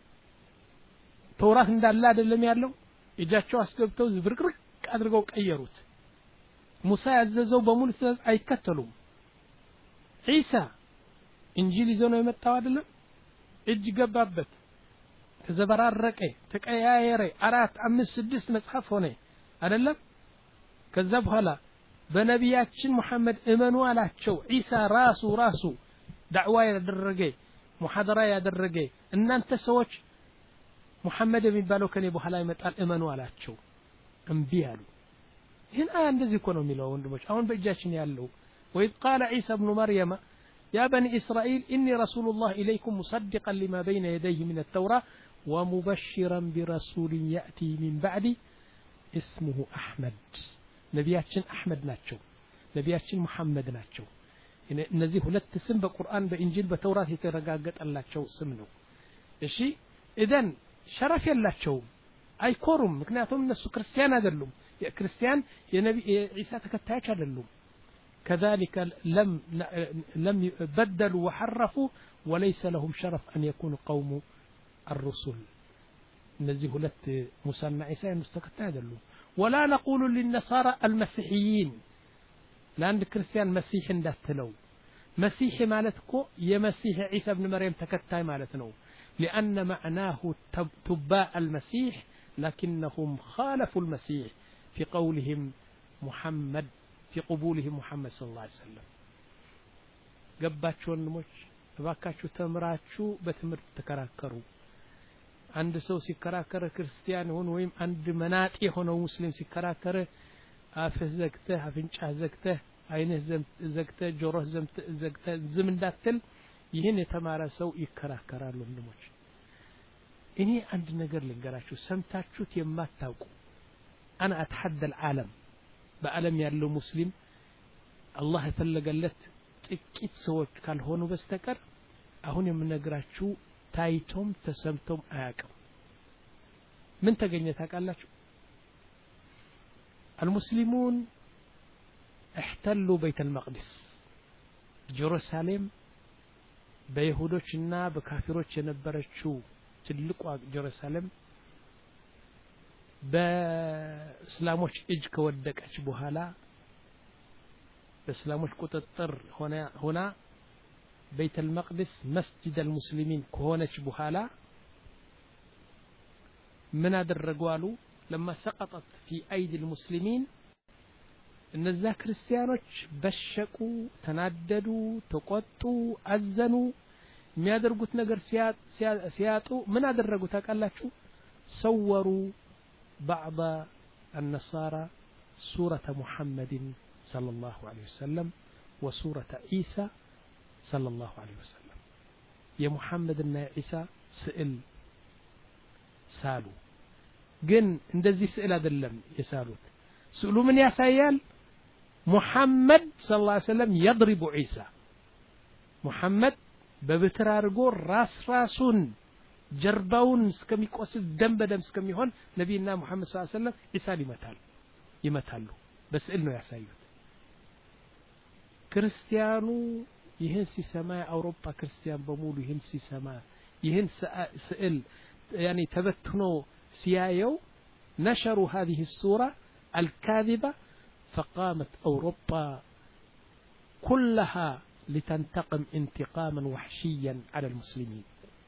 ተውራት እንዳለ አይደለም ያለው እጃቸው አስገብተው ዝብርቅርቅ አድርገው ቀየሩት ሙሳ ያዘዘው በሙሉ ትእዛዝ አይከተሉም ዒሳ እንጂል ይዞ ነው የመጣው አይደለም እጅ ገባበት ተዘበራረቀ ተቀያየረ አራት አምስት ስድስት መጽሐፍ ሆነ አይደለም ከዛ በኋላ በነቢያችን መሐመድ እመኑ አላቸው ዒሳ ራሱ ራሱ ዳዕዋ ያደረገ ሙሐደራ ያደረገ እናንተ ሰዎች ሙሐመድ የሚባለው ከኔ በኋላ ይመጣል እመኑ አላቸው እምቢ አሉ ይሄን አያ እንደዚህ እኮ ነው የሚለው ወንድሞች አሁን በእጃችን ያለው وإذ قال عيسى ابن مريم يا بني إسرائيل إني رسول الله إليكم مصدقا لما بين يديه من التوراة ومبشرا برسول يأتي من بعدي اسمه أحمد ነቢያችን አህመድ ናቸው ነቢያችን መሐመድ ናቸው እነዚህ ሁለት ስም በቁርአን በእንጂል በተውራት የተረጋገጠላቸው ስም ነው እሺ ኢደን ሸረፍ የላቸው አይኮሩም ምክንያቱም እነሱ ክርስቲያን አይደሉም የክርስቲያን የነቢ ኢሳ ተከታዮች አይደሉም كذلك لم لم بدلوا وحرفوا وليس لهم شرف أن يكونوا قوم الرسل እነዚህ ሁለት ሙሳና ኢሳ ሙስተከታይ አይደሉም ولا نقول للنصارى المسيحيين لأن كريستيان مسيح እንዳትለው مسيح مالتكو يا مسيح عيسى ابن مريم تكتاي مالتنو لأن معناه تباع المسيح لكنهم خالفوا المسيح في قولهم محمد في قبولهم محمد صلى الله عليه وسلم ገባችሁ ወንድሞች እባካችሁ ተምራችሁ በትምህርት ተከራከሩ አንድ ሰው ሲከራከረ ክርስቲያን ሆኖ ወይም አንድ መናጢ ሆኖ ሙስሊም ሲከራከረ አፍህ ዘግተህ አፍንጫህ ዘግተህ አይንህ ዘግተህ ጆሮህ ዘግተህ ዝም እንዳትል ይሄን የተማረ ሰው ይከራከራል ወንድሞች እኔ አንድ ነገር ልንገራችሁ ሰምታችሁት የማታውቁ انا اتحدى العالم በዓለም ያለው ሙስሊም አላህ የፈለገለት ጥቂት ሰዎች ካልሆኑ በስተቀር አሁን የምነግራችሁ ታይቶም ተሰምቶም አያውቅም ምን ተገኘ ታውቃላችሁ المسلمون احتلوا بيت المقدس ጀሩሳሌም በይሁዶችና በካፊሮች የነበረችው ትልቁ ጀሩሳሌም በእስላሞች እጅ ከወደቀች በኋላ በእስላሞች ቁጥጥር ሆነ ሆና بيت المقدس مسجد المسلمين كهونش بحالا من هذا الرجوال لما سقطت في أيدي المسلمين النزاة كريستيانوش بشكوا تنددوا تقطوا أزنوا ما يدرجوا نجر سيات سياتو من هذا الرجوت قالوا صوروا بعض النصارى سورة محمد صلى الله عليه وسلم وسورة عيسى صلى الله عليه وسلم يا محمد እና ኢሳ ስዕል ሳሉ ግን እንደዚህ ስዕል አይደለም የሳሉት ስዕሉ ምን ያሳያል محمد صلى الله عليه وسلم يضرب عيسى محمد በብትር አድርጎ ራስ ራሱን ጀርባውን እስከሚቆስል ደም በደም እስከሚሆን ነብይና መሐመድ ሰለላሁ ዐለይሂ ወሰለም ኢሳን ይመታል ይመታሉ በስዕል ነው ያሳዩት ክርስቲያኑ ይህን ሲሰማ የአውሮፓ ክርስቲያን በሙሉ ይህን ሲሰማ ይህን ስዕል يعني ተበትኖ ሲያየው نشروا هذه الصورة الكاذبة فقامت أوروبا كلها لتنتقم انتقاما وحشيا على المسلمين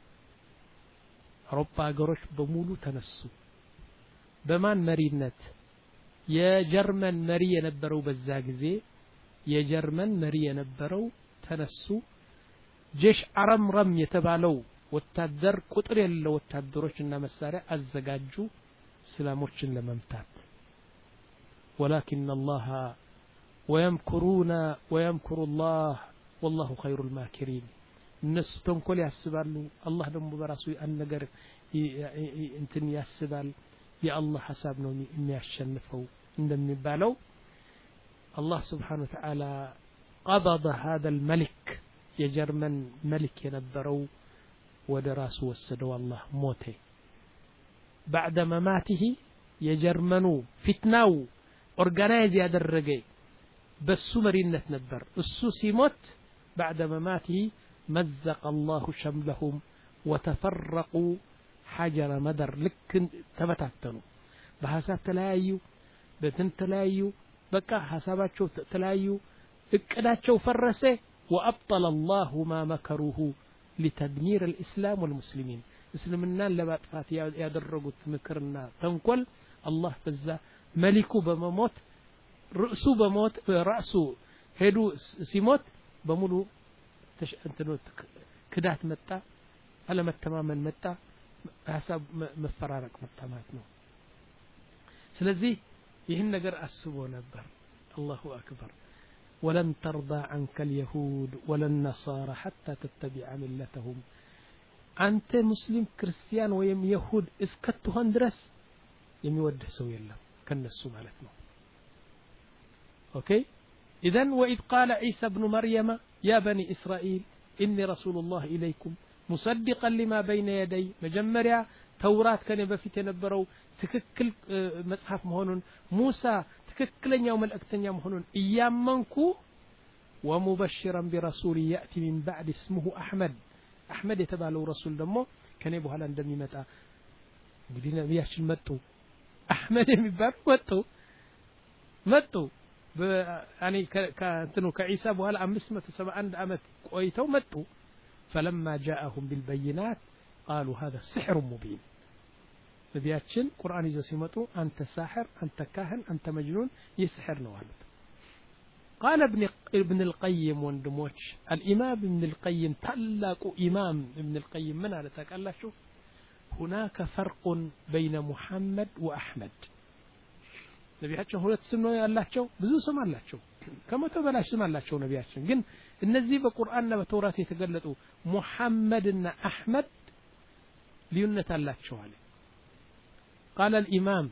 أوروبا قروش بمولو تنسو بمان مرينت يا جرمن مري ينبروا بالزاقزي يا جرمن مري ينبروا تنسو جيش عرم رم يتبالو ወታደር ቁጥር የለው ወታደሮችና መሳሪያ አዘጋጁ እስላሞችን ለመምታት ولكن الله ويمكرون ويمكر الله والله خير الماكرين الناس ተንኮል ያስባሉ አላህ ደግሞ በራሱ ያን ነገር እንትን ያስባል የአላህ ሐሳብ ነው የሚያሸንፈው እንደሚባለው الله سبحانه وتعالى قبض هذا الملك የጀርመን ملك የነበረው ወደ ራሱ ወሰደው አላህ ሞተ بعد مماته የጀርመኑ ፊትናው ኦርጋናይዝ ያደረገ በሱ መሪነት ነበር እሱ ሲሞት بعد مماته مزق الله شملهم وتفرقوا حجر مدر لك ተበታተኑ በሐሳብ ተለያዩ በትን ተለያዩ በቃ ሐሳባቸው ተለያዩ እቅዳቸው ፈረሰ وابطل الله ما مكروه لتدمير الإسلام والمسلمين اسلمنا لباطفات يادرغوت مكرنا تنكل الله بزا ملكو بموت رأسو بموت رأسو هدو سيموت بمولو تش انتنو كدات متى على تماما متى حسب مفرارق متى ماتنو ስለዚህ ይህን ነገር አስቦ ነበር الله أكبر ولن ترضى عنك اليهود ولا النصارى حتى تتبع ملتهم أنت مسلم كريستيان ويم يهود اسكتهن درس يميوده سو يلا كنسو معناتنا اوكي اذا واذ قال عيسى ابن مريم يا بني اسرائيل اني رسول الله اليكم مصدقا لما بين يدي مجمريا توراة كان بفيت የነበረው ትክክል መጽሐፍ መሆኑን ሙሳ ትክክለኛው መልእክተኛ መሆኑን እያመንኩ ومبشرا برسول ياتي من بعد اسمه احمد احمد የተባለው ረሱል ደግሞ ከኔ በኋላ እንደሚመጣ እንግዲህ ነብያችን መጡ አህመድ የሚባል መጡ መጡ ያኒ ከእንትኑ ከዒሳ በኋላ አምስት መቶ ሰባ አንድ አመት ቆይተው መጡ فلما جاءهم بالبينات قالوا هذا سحر مبين ነብያችን ቁርአን ይዘው ሲመጡ አንተ ሳህር አንተ ካህን አንተ መጅኑን ይስሕር ነው አሉት قال ابن ابن القيم ወንድሞች الامام ابن القيم ታላቁ ኢማም ابن القيم ምን አለ ታውቃላችሁ هناك فرق بين محمد واحمد ነብያችን ሁለት ስም ነው ያላቸው ብዙ ስም አላቸው ከመቶ በላይ ስም አላቸው ነብያችን ግን እነዚህ በቁርአንና በተውራት የተገለጡ ሙሐመድና አህመድ ልዩነት አላቸው አለ قال الإمام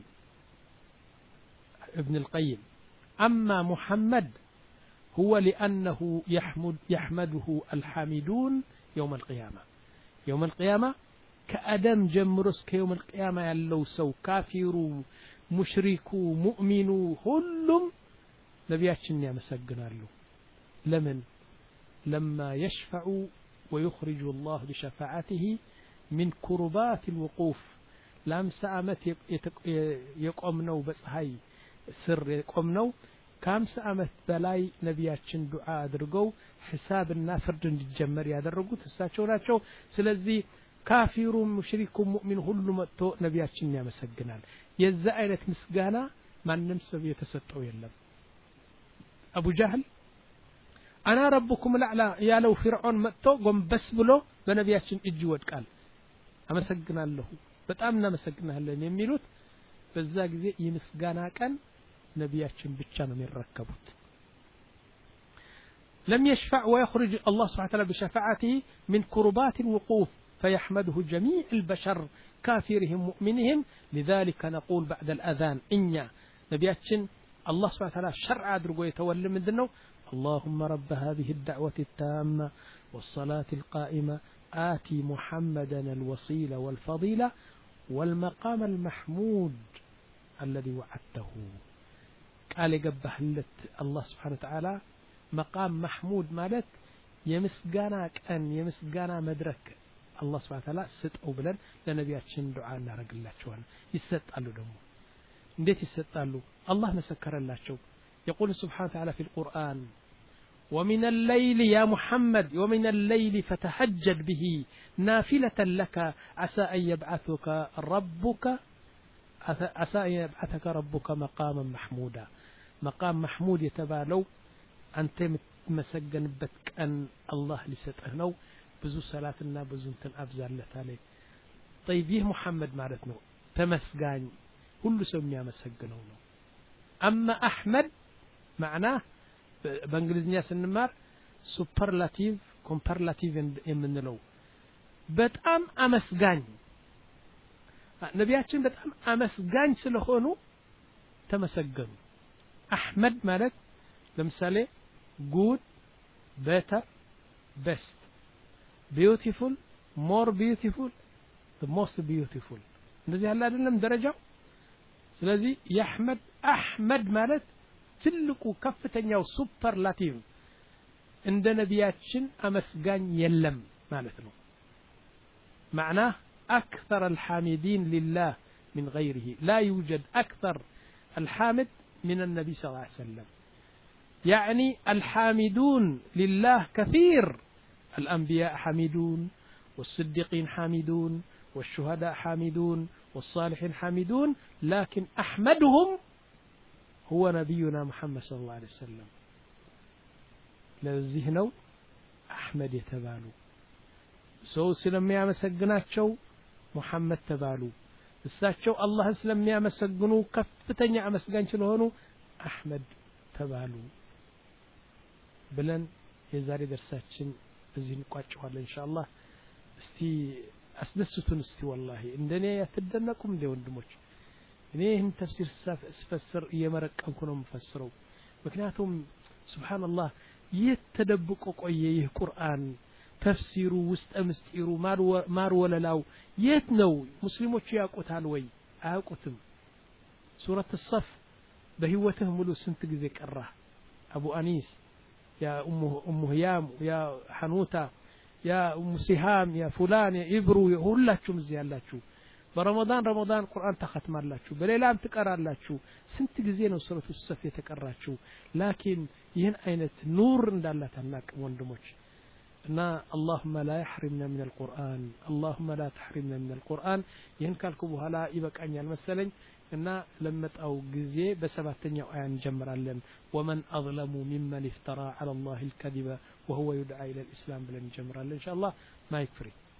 ابن القيم أما محمد هو لأنه يحمد يحمده الحامدون يوم القيامة يوم القيامة كأدم جمرس كيوم القيامة يلو سو كافر مشرك مؤمن كلهم نبياتنا يمسجنا له لمن لما يشفع ويخرج الله بشفاعته من كربات الوقوف لامس عمت يقومنو በፀሐይ ስር يقومنو ከአምሳ ዓመት በላይ ነብያችን ዱዓ አድርገው ሒሳብና ፍርድ እንዲጀመር ያደረጉት እሳቸው ናቸው ስለዚህ ካፊሩ ሙሽሪኩ ሙእሚን ሁሉ መጥቶ ነብያችን ያመሰግናል የዛ አይነት ምስጋና ማንንም ሰው የተሰጠው የለም አቡ ጃህል አና ረብኩም الأعلى ያለው ፍርዖን መጥቶ ጎንበስ ብሎ በነብያችን እጅ ይወድቃል አመሰግናለሁ በጣም እናመሰግናለን የሚሉት በዛ ጊዜ የምስጋና ቀን ነብያችን ብቻ ነው የሚረከቡት لم يشفع ويخرج الله سبحانه وتعالى بشفاعته من كربات الوقوف فيحمده جميع البشر كافرهم مؤمنهم لذلك نقول بعد الأذان إنيا نبياتشن الله سبحانه وتعالى شرع أدرقوا يتولى من ذنه اللهم رب هذه الدعوة التامة والصلاة القائمة آتي محمدا الوسيلة والفضيلة والمقام المحمود الذي وعدته قال يقبحلت الله سبحانه وتعالى مقام محمود مالت يمسغانا كان يمسغانا مدرك الله سبحانه وتعالى سطوا بلن لنبياتችን ዱዓ እናረግላቸዋል ይሰጣሉ ደግሞ እንዴት ይሰጣሉ الله መሰከረላቸው يقول سبحانه وتعالى في القرآن ومن الليل يا محمد ومن الليل فتهجد به نافلة لك عسى أن يبعثك ربك عسى أن يبعثك ربك مقاما محمودا مقام محمود يتبالو أنت مسجن بك أن الله لستهنو بزو صلاتنا بزو انتن أفزال لتالي طيب يه محمد معناتنو تمسجان كل سميا مسجنونه أما أحمد معناه بانجليزية سنمار سوبرلاتيف كومبارلاتيف يمنلو بتأم أمسجان نبياتشن بتأم أمسجان سلخونو تمسجن أحمد مالك لمثالي good better best beautiful more beautiful the most beautiful እንደዚህ ያለ አይደለም ደረጃው ስለዚህ يحمد أحمد ማለት ትልቁ ከፍተኛው ሱፐርላቲቭ እንደ ነቢያችን አመስጋኝ የለም ማለት ነው معناه أكثر الحامدين لله من غيره لا يوجد أكثر الحامد من النبي صلى الله عليه وسلم يعني الحامدون لله كثير الأنبياء حامدون والصديقين حامدون والشهداء حامدون والصالحين حامدون لكن أحمدهم هو نبينا محمد صلى الله عليه وسلم لذهنو أحمد يتبالو سو سلم يا مسجناتشو محمد تبالو الساتشو الله سلم يا مسجنو كفتني يا مسجن شلونه أحمد تبالو بلن يزاري درساتشن بزين قاتشوال إن شاء الله استي أسدستون استي والله إندني يتدنكم دي وندموش እኔ ይህን ተፍሲር ስፈስር እየመረቀንኩ ነው የምፈስረው ምክንያቱም ሱብሃንአላህ የተደብቆ ቆየ ይህ ቁርአን ተፍሲሩ ውስጥ ምስጢሩ ማር ወለላው የት ነው ሙስሊሞች ያውቁታል ወይ አያውቁትም ሱረት الصف በህይወትህ ሙሉ ስንት ጊዜ ቀራ አቡ አኒስ ያ ኡሙ ኡሙ ህያም ያ ሐኑታ ያ ኡሙ ሲሃም ያ ፉላን ያ ኢብሩ ሁላችሁም እዚህ ያላችሁ برمضان رمضان قرآن تختم الله بليلام تقرأ الله سنت جزين وصلت الصف يتقرأ لكن ين أين نور عند الله تناك وندمج إن اللهم لا يحرمنا من القرآن اللهم لا تحرمنا من القرآن ين كالكبها لا يبقى أن المسألة إن لما أو جزية بسبعتين يوم جمر لهم ومن أظلم ممن افترى على الله الكذب وهو يدعى إلى الإسلام بلن جمر إن شاء الله ما يكفري